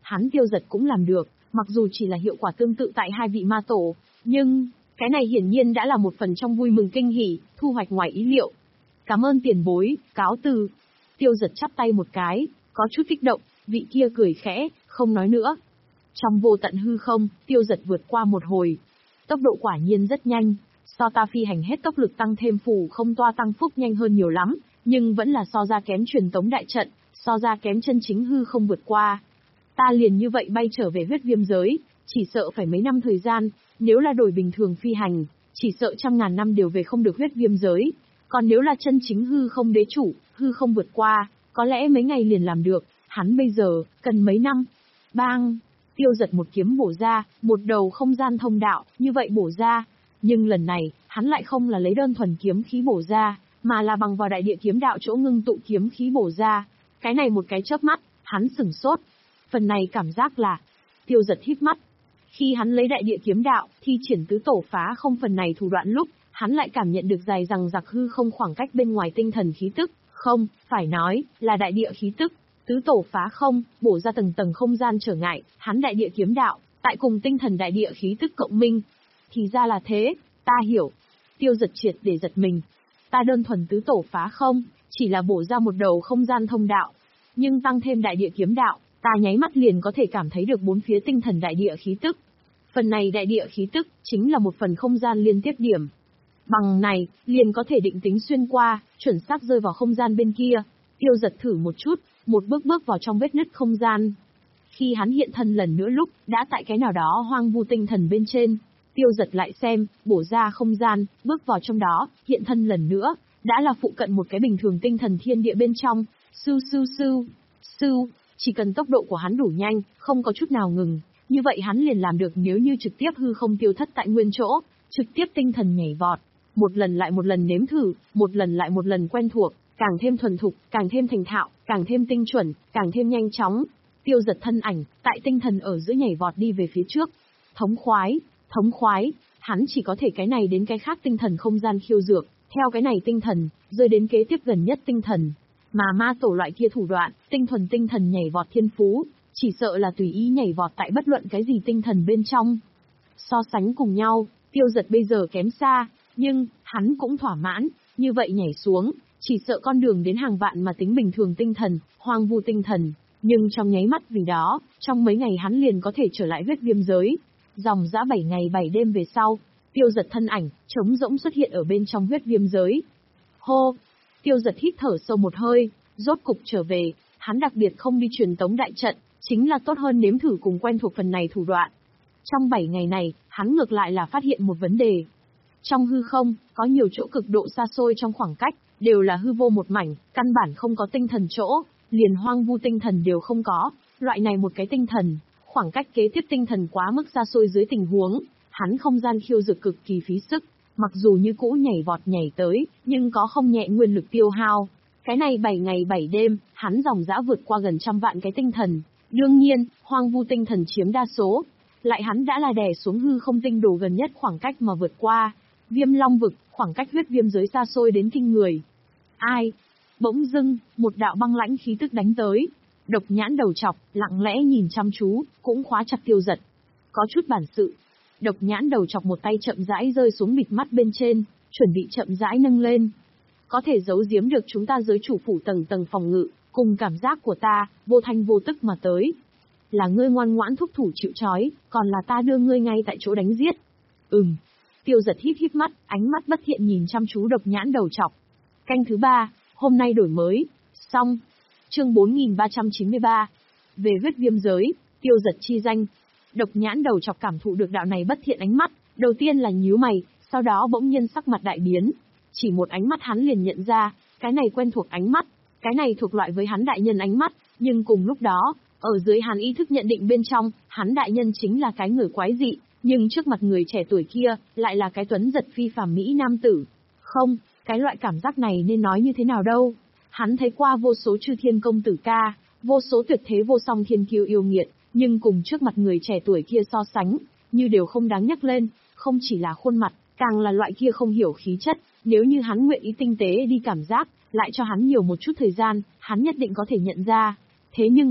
hắn Tiêu Dật cũng làm được, mặc dù chỉ là hiệu quả tương tự tại hai vị ma tổ, nhưng cái này hiển nhiên đã là một phần trong vui mừng kinh hỉ, thu hoạch ngoài ý liệu. Cảm ơn tiền bối, cáo từ. Tiêu Dật chắp tay một cái, có chút kích động, vị kia cười khẽ, không nói nữa. Trong vô tận hư không, Tiêu Dật vượt qua một hồi. Tốc độ quả nhiên rất nhanh, so ta phi hành hết tốc lực tăng thêm phù không toa tăng phúc nhanh hơn nhiều lắm, nhưng vẫn là so ra kém truyền tống đại trận, so ra kém chân chính hư không vượt qua. Ta liền như vậy bay trở về huyết viêm giới, chỉ sợ phải mấy năm thời gian, nếu là đổi bình thường phi hành, chỉ sợ trăm ngàn năm đều về không được huyết viêm giới. Còn nếu là chân chính hư không đế chủ, hư không vượt qua, có lẽ mấy ngày liền làm được, hắn bây giờ, cần mấy năm. Bang! Tiêu Dật một kiếm bổ ra, một đầu không gian thông đạo, như vậy bổ ra. Nhưng lần này, hắn lại không là lấy đơn thuần kiếm khí bổ ra, mà là bằng vào đại địa kiếm đạo chỗ ngưng tụ kiếm khí bổ ra. Cái này một cái chớp mắt, hắn sửng sốt. Phần này cảm giác là, Tiêu Dật híp mắt. Khi hắn lấy đại địa kiếm đạo, thi triển tứ tổ phá không phần này thủ đoạn lúc, hắn lại cảm nhận được dài rằng giặc hư không khoảng cách bên ngoài tinh thần khí tức, không, phải nói, là đại địa khí tức. Tứ tổ phá không, bổ ra tầng tầng không gian trở ngại, hắn đại địa kiếm đạo, tại cùng tinh thần đại địa khí tức cộng minh. Thì ra là thế, ta hiểu. Tiêu Dật triệt để giật mình. Ta đơn thuần tứ tổ phá không, chỉ là bổ ra một đầu không gian thông đạo. Nhưng tăng thêm đại địa kiếm đạo, ta nháy mắt liền có thể cảm thấy được bốn phía tinh thần đại địa khí tức. Phần này đại địa khí tức, chính là một phần không gian liên tiếp điểm. Bằng này, liền có thể định tính xuyên qua, chuẩn xác rơi vào không gian bên kia. Tiêu Dật thử một chút, một bước bước vào trong vết nứt không gian. Khi hắn hiện thân lần nữa lúc, đã tại cái nào đó hoang vu tinh thần bên trên. Tiêu Dật lại xem, bổ ra không gian, bước vào trong đó, hiện thân lần nữa, đã là phụ cận một cái bình thường tinh thần thiên địa bên trong. Sưu sưu sưu, sưu, chỉ cần tốc độ của hắn đủ nhanh, không có chút nào ngừng. Như vậy hắn liền làm được nếu như trực tiếp hư không tiêu thất tại nguyên chỗ, trực tiếp tinh thần nhảy vọt. Một lần lại một lần nếm thử, một lần lại một lần quen thuộc, càng thêm thuần thục, càng thêm thành thạo, càng thêm tinh chuẩn, càng thêm nhanh chóng. Tiêu Dật thân ảnh, tại tinh thần ở giữa nhảy vọt đi về phía trước. Thống khoái, thống khoái, hắn chỉ có thể cái này đến cái khác tinh thần không gian khiêu dược, theo cái này tinh thần, rơi đến kế tiếp gần nhất tinh thần. Mà ma tổ loại kia thủ đoạn, tinh thuần tinh thần nhảy vọt thiên phú, chỉ sợ là tùy ý nhảy vọt tại bất luận cái gì tinh thần bên trong. So sánh cùng nhau, Tiêu Dật bây giờ kém xa, nhưng, hắn cũng thỏa mãn, như vậy nhảy xuống, chỉ sợ con đường đến hàng vạn mà tính bình thường tinh thần, hoang vu tinh thần, nhưng trong nháy mắt vì đó, trong mấy ngày hắn liền có thể trở lại huyết viêm giới. Dòng dã bảy ngày bảy đêm về sau, Tiêu Dật thân ảnh, trống rỗng xuất hiện ở bên trong huyết viêm giới. Hô! Tiêu Dật hít thở sâu một hơi, rốt cục trở về, hắn đặc biệt không đi truyền tống đại trận, chính là tốt hơn nếm thử cùng quen thuộc phần này thủ đoạn. Trong bảy ngày này, hắn ngược lại là phát hiện một vấn đề. Trong hư không, có nhiều chỗ cực độ xa xôi trong khoảng cách, đều là hư vô một mảnh, căn bản không có tinh thần chỗ, liền hoang vu tinh thần đều không có. Loại này một cái tinh thần, khoảng cách kế tiếp tinh thần quá mức xa xôi dưới tình huống, hắn không gian khiêu dược cực kỳ phí sức, mặc dù như cũ nhảy vọt nhảy tới, nhưng có không nhẹ nguyên lực tiêu hao. Cái này bảy ngày bảy đêm, hắn dòng dã vượt qua gần trăm vạn cái tinh thần. Đương nhiên, hoang vu tinh thần chiếm đa số, lại hắn đã là đè xuống hư không tinh đồ gần nhất khoảng cách mà vượt qua. Viêm Long vực, khoảng cách huyết viêm giới xa xôi đến kinh người. Ai? Bỗng dưng, một đạo băng lãnh khí tức đánh tới. Độc Nhãn đầu chọc, lặng lẽ nhìn chăm chú, cũng khóa chặt Tiêu Dật. Có chút bản sự. Độc Nhãn đầu chọc một tay chậm rãi rơi xuống bịt mắt bên trên, chuẩn bị chậm rãi nâng lên. Có thể giấu giếm được chúng ta giới chủ phủ tầng tầng phòng ngự, cùng cảm giác của ta, vô thanh vô tức mà tới. Là ngươi ngoan ngoãn thúc thủ chịu trói, còn là ta đưa ngươi ngay tại chỗ đánh giết. Ừm. Tiêu Dật híp híp mắt, ánh mắt bất thiện nhìn chăm chú Độc Nhãn đầu chọc. Canh thứ ba, hôm nay đổi mới. Xong. Chương bốn nghìn ba trăm chín mươi ba. Về huyết viêm giới, Tiêu Dật chi danh. Độc Nhãn đầu chọc cảm thụ được đạo này bất thiện ánh mắt, đầu tiên là nhíu mày, sau đó bỗng nhiên sắc mặt đại biến. Chỉ một ánh mắt hắn liền nhận ra, cái này quen thuộc ánh mắt, cái này thuộc loại với hắn đại nhân ánh mắt, nhưng cùng lúc đó, ở dưới hắn ý thức nhận định bên trong, hắn đại nhân chính là cái người quái dị, nhưng trước mặt người trẻ tuổi kia, lại là cái tuấn giật phi phàm mỹ nam tử. Không, cái loại cảm giác này nên nói như thế nào đâu. Hắn thấy qua vô số chư thiên công tử ca, vô số tuyệt thế vô song thiên kiêu yêu nghiệt, nhưng cùng trước mặt người trẻ tuổi kia so sánh, như đều không đáng nhắc lên, không chỉ là khuôn mặt, càng là loại kia không hiểu khí chất, nếu như hắn nguyện ý tinh tế đi cảm giác, lại cho hắn nhiều một chút thời gian, hắn nhất định có thể nhận ra. Thế nhưng là,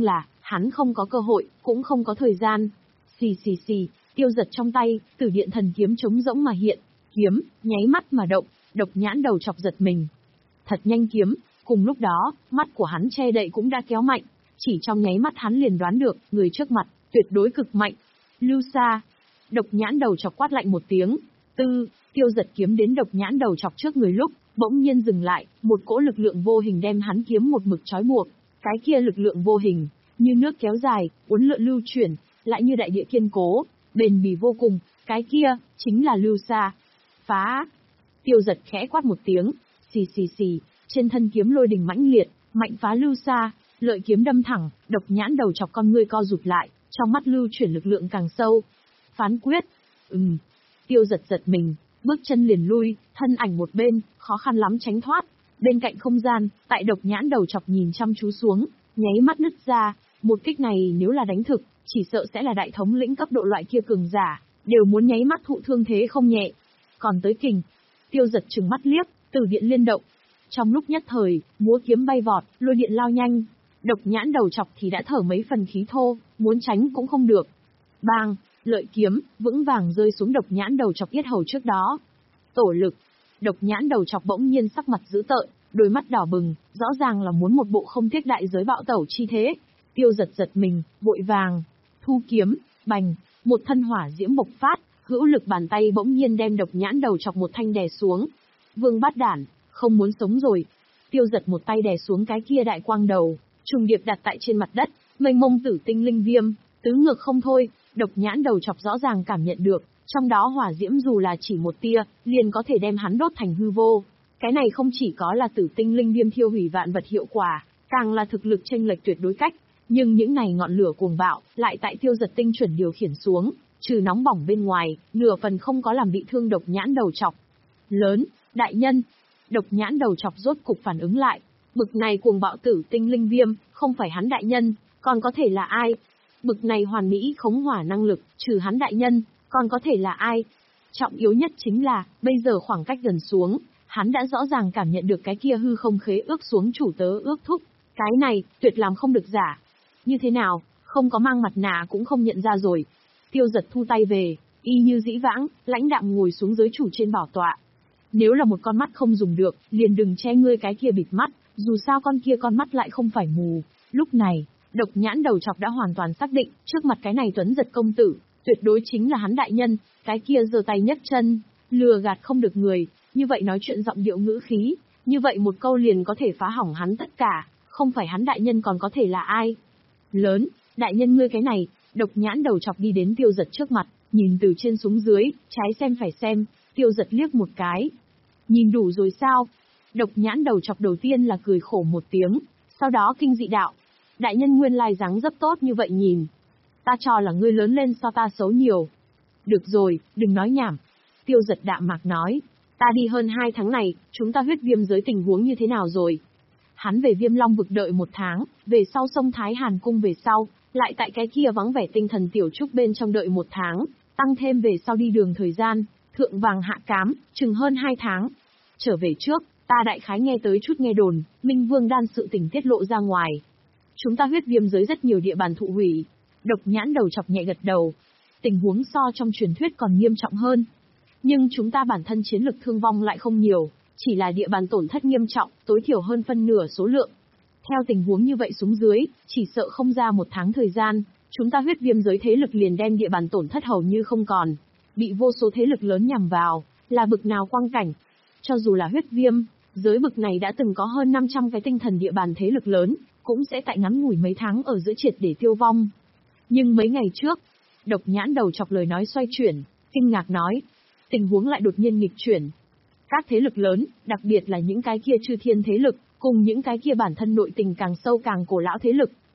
Hắn không có cơ hội, cũng không có thời gian. Xì xì xì, Tiêu Giật trong tay, Tử Điện Thần Kiếm trống rỗng mà hiện, kiếm, nháy mắt mà động, Độc Nhãn đầu chọc giật mình. Thật nhanh kiếm, cùng lúc đó, mắt của hắn che đậy cũng đã kéo mạnh, chỉ trong nháy mắt hắn liền đoán được, người trước mặt, tuyệt đối cực mạnh. Lưu xa. Độc Nhãn đầu chọc quát lạnh một tiếng. Tư, Tiêu Giật kiếm đến Độc Nhãn đầu chọc trước người lúc, bỗng nhiên dừng lại, một cỗ lực lượng vô hình đem hắn kiếm một mực trói buộc. Cái kia lực lượng vô hình, như nước kéo dài, uốn lượn lưu chuyển, lại như đại địa kiên cố, bền bỉ vô cùng, cái kia, chính là Lưu xa. Phá! Tiêu Giật khẽ quát một tiếng, xì xì xì, trên thân kiếm lôi đình mãnh liệt, mạnh phá Lưu xa, lợi kiếm đâm thẳng, Độc Nhãn đầu chọc con ngươi co rụt lại, trong mắt lưu chuyển lực lượng càng sâu. Phán quyết! Ừm! Tiêu Giật giật mình, bước chân liền lui, thân ảnh một bên, khó khăn lắm tránh thoát. Bên cạnh không gian, tại Độc Nhãn đầu chọc nhìn chăm chú xuống, nháy mắt nứt ra, một kích này nếu là đánh thực, chỉ sợ sẽ là đại thống lĩnh cấp độ loại kia cường giả, đều muốn nháy mắt thụ thương thế không nhẹ. Còn tới kình, Tiêu Giật trừng mắt liếc, Tử Điện liên động. Trong lúc nhất thời, múa kiếm bay vọt, lôi điện lao nhanh. Độc Nhãn đầu chọc thì đã thở mấy phần khí thô, muốn tránh cũng không được. Bang, lợi kiếm, vững vàng rơi xuống Độc Nhãn đầu chọc yết hầu trước đó. Tổ lực. Độc Nhãn đầu chọc bỗng nhiên sắc mặt dữ tợn, đôi mắt đỏ bừng, rõ ràng là muốn một bộ không tiếc đại giới bạo tẩu chi thế. Tiêu Giật giật mình, vội vàng, thu kiếm, bành, một thân hỏa diễm bộc phát, hữu lực bàn tay bỗng nhiên đem Độc Nhãn đầu chọc một thanh đè xuống. Vương bát đản, không muốn sống rồi. Tiêu Giật một tay đè xuống cái kia đại quang đầu, trùng điệp đặt tại trên mặt đất, mênh mông tử tinh linh viêm, tứ ngược không thôi. Độc Nhãn đầu chọc rõ ràng cảm nhận được, trong đó hỏa diễm dù là chỉ một tia, liền có thể đem hắn đốt thành hư vô. Cái này không chỉ có là tử tinh linh viêm thiêu hủy vạn vật hiệu quả, càng là thực lực chênh lệch tuyệt đối cách. Nhưng những này ngọn lửa cuồng bạo, lại tại Tiêu Giật tinh chuẩn điều khiển xuống, trừ nóng bỏng bên ngoài, nửa phần không có làm bị thương Độc Nhãn đầu chọc. Lớn, đại nhân. Độc Nhãn đầu chọc rốt cục phản ứng lại, bực này cuồng bạo tử tinh linh viêm, không phải hắn đại nhân, còn có thể là ai? Bực này hoàn mỹ khống hỏa năng lực, trừ hắn đại nhân, còn có thể là ai? Trọng yếu nhất chính là, bây giờ khoảng cách gần xuống, hắn đã rõ ràng cảm nhận được cái kia hư không khế ước xuống chủ tớ ước thúc. Cái này, tuyệt làm không được giả. Như thế nào, không có mang mặt nạ cũng không nhận ra rồi. Tiêu Giật thu tay về, y như dĩ vãng, lãnh đạm ngồi xuống dưới chủ trên bảo tọa. Nếu là một con mắt không dùng được, liền đừng che ngươi cái kia bịt mắt, dù sao con kia con mắt lại không phải mù. Lúc này, Độc Nhãn đầu chọc đã hoàn toàn xác định, trước mặt cái này Tuấn Giật công tử, tuyệt đối chính là hắn đại nhân, cái kia giơ tay nhấc chân, lừa gạt không được người, như vậy nói chuyện giọng điệu ngữ khí, như vậy một câu liền có thể phá hỏng hắn tất cả, không phải hắn đại nhân còn có thể là ai. Lớn, đại nhân ngươi cái này, Độc Nhãn đầu chọc đi đến Tiêu Giật trước mặt, nhìn từ trên xuống dưới, trái xem phải xem, Tiêu Giật liếc một cái. Nhìn đủ rồi sao? Độc Nhãn đầu chọc đầu tiên là cười khổ một tiếng, sau đó kinh dị đạo. Đại nhân nguyên lai dáng rất tốt như vậy nhìn. Ta cho là ngươi lớn lên so ta xấu nhiều. Được rồi, đừng nói nhảm. Tiêu Giật đạm mạc nói. Ta đi hơn hai tháng này, chúng ta huyết viêm giới tình huống như thế nào rồi? Hắn về Viêm Long vực đợi một tháng, về sau sông Thái Hàn cung về sau, lại tại cái kia vắng vẻ tinh thần tiểu trúc bên trong đợi một tháng, tăng thêm về sau đi đường thời gian, thượng vàng hạ cám, chừng hơn hai tháng. Trở về trước, ta đại khái nghe tới chút nghe đồn, Minh Vương đan sự tình tiết lộ ra ngoài. Chúng ta huyết viêm giới rất nhiều địa bàn thụ hủy. Độc Nhãn đầu chọc nhẹ gật đầu. Tình huống so trong truyền thuyết còn nghiêm trọng hơn. Nhưng chúng ta bản thân chiến lực thương vong lại không nhiều, chỉ là địa bàn tổn thất nghiêm trọng, tối thiểu hơn phân nửa số lượng. Theo tình huống như vậy xuống dưới, chỉ sợ không ra một tháng thời gian, chúng ta huyết viêm giới thế lực liền đem địa bàn tổn thất hầu như không còn. Bị vô số thế lực lớn nhằm vào, là bực nào quang cảnh. Cho dù là huyết viêm, giới bực này đã từng có hơn năm trăm cái tinh thần địa bàn thế lực lớn, cũng sẽ tại ngắn ngủi mấy tháng ở giữa triệt để tiêu vong. Nhưng mấy ngày trước, Độc Nhãn đầu chọc lời nói xoay chuyển, kinh ngạc nói, tình huống lại đột nhiên nghịch chuyển. Các thế lực lớn, đặc biệt là những cái kia chư thiên thế lực, cùng những cái kia bản thân nội tình càng sâu càng cổ lão thế lực,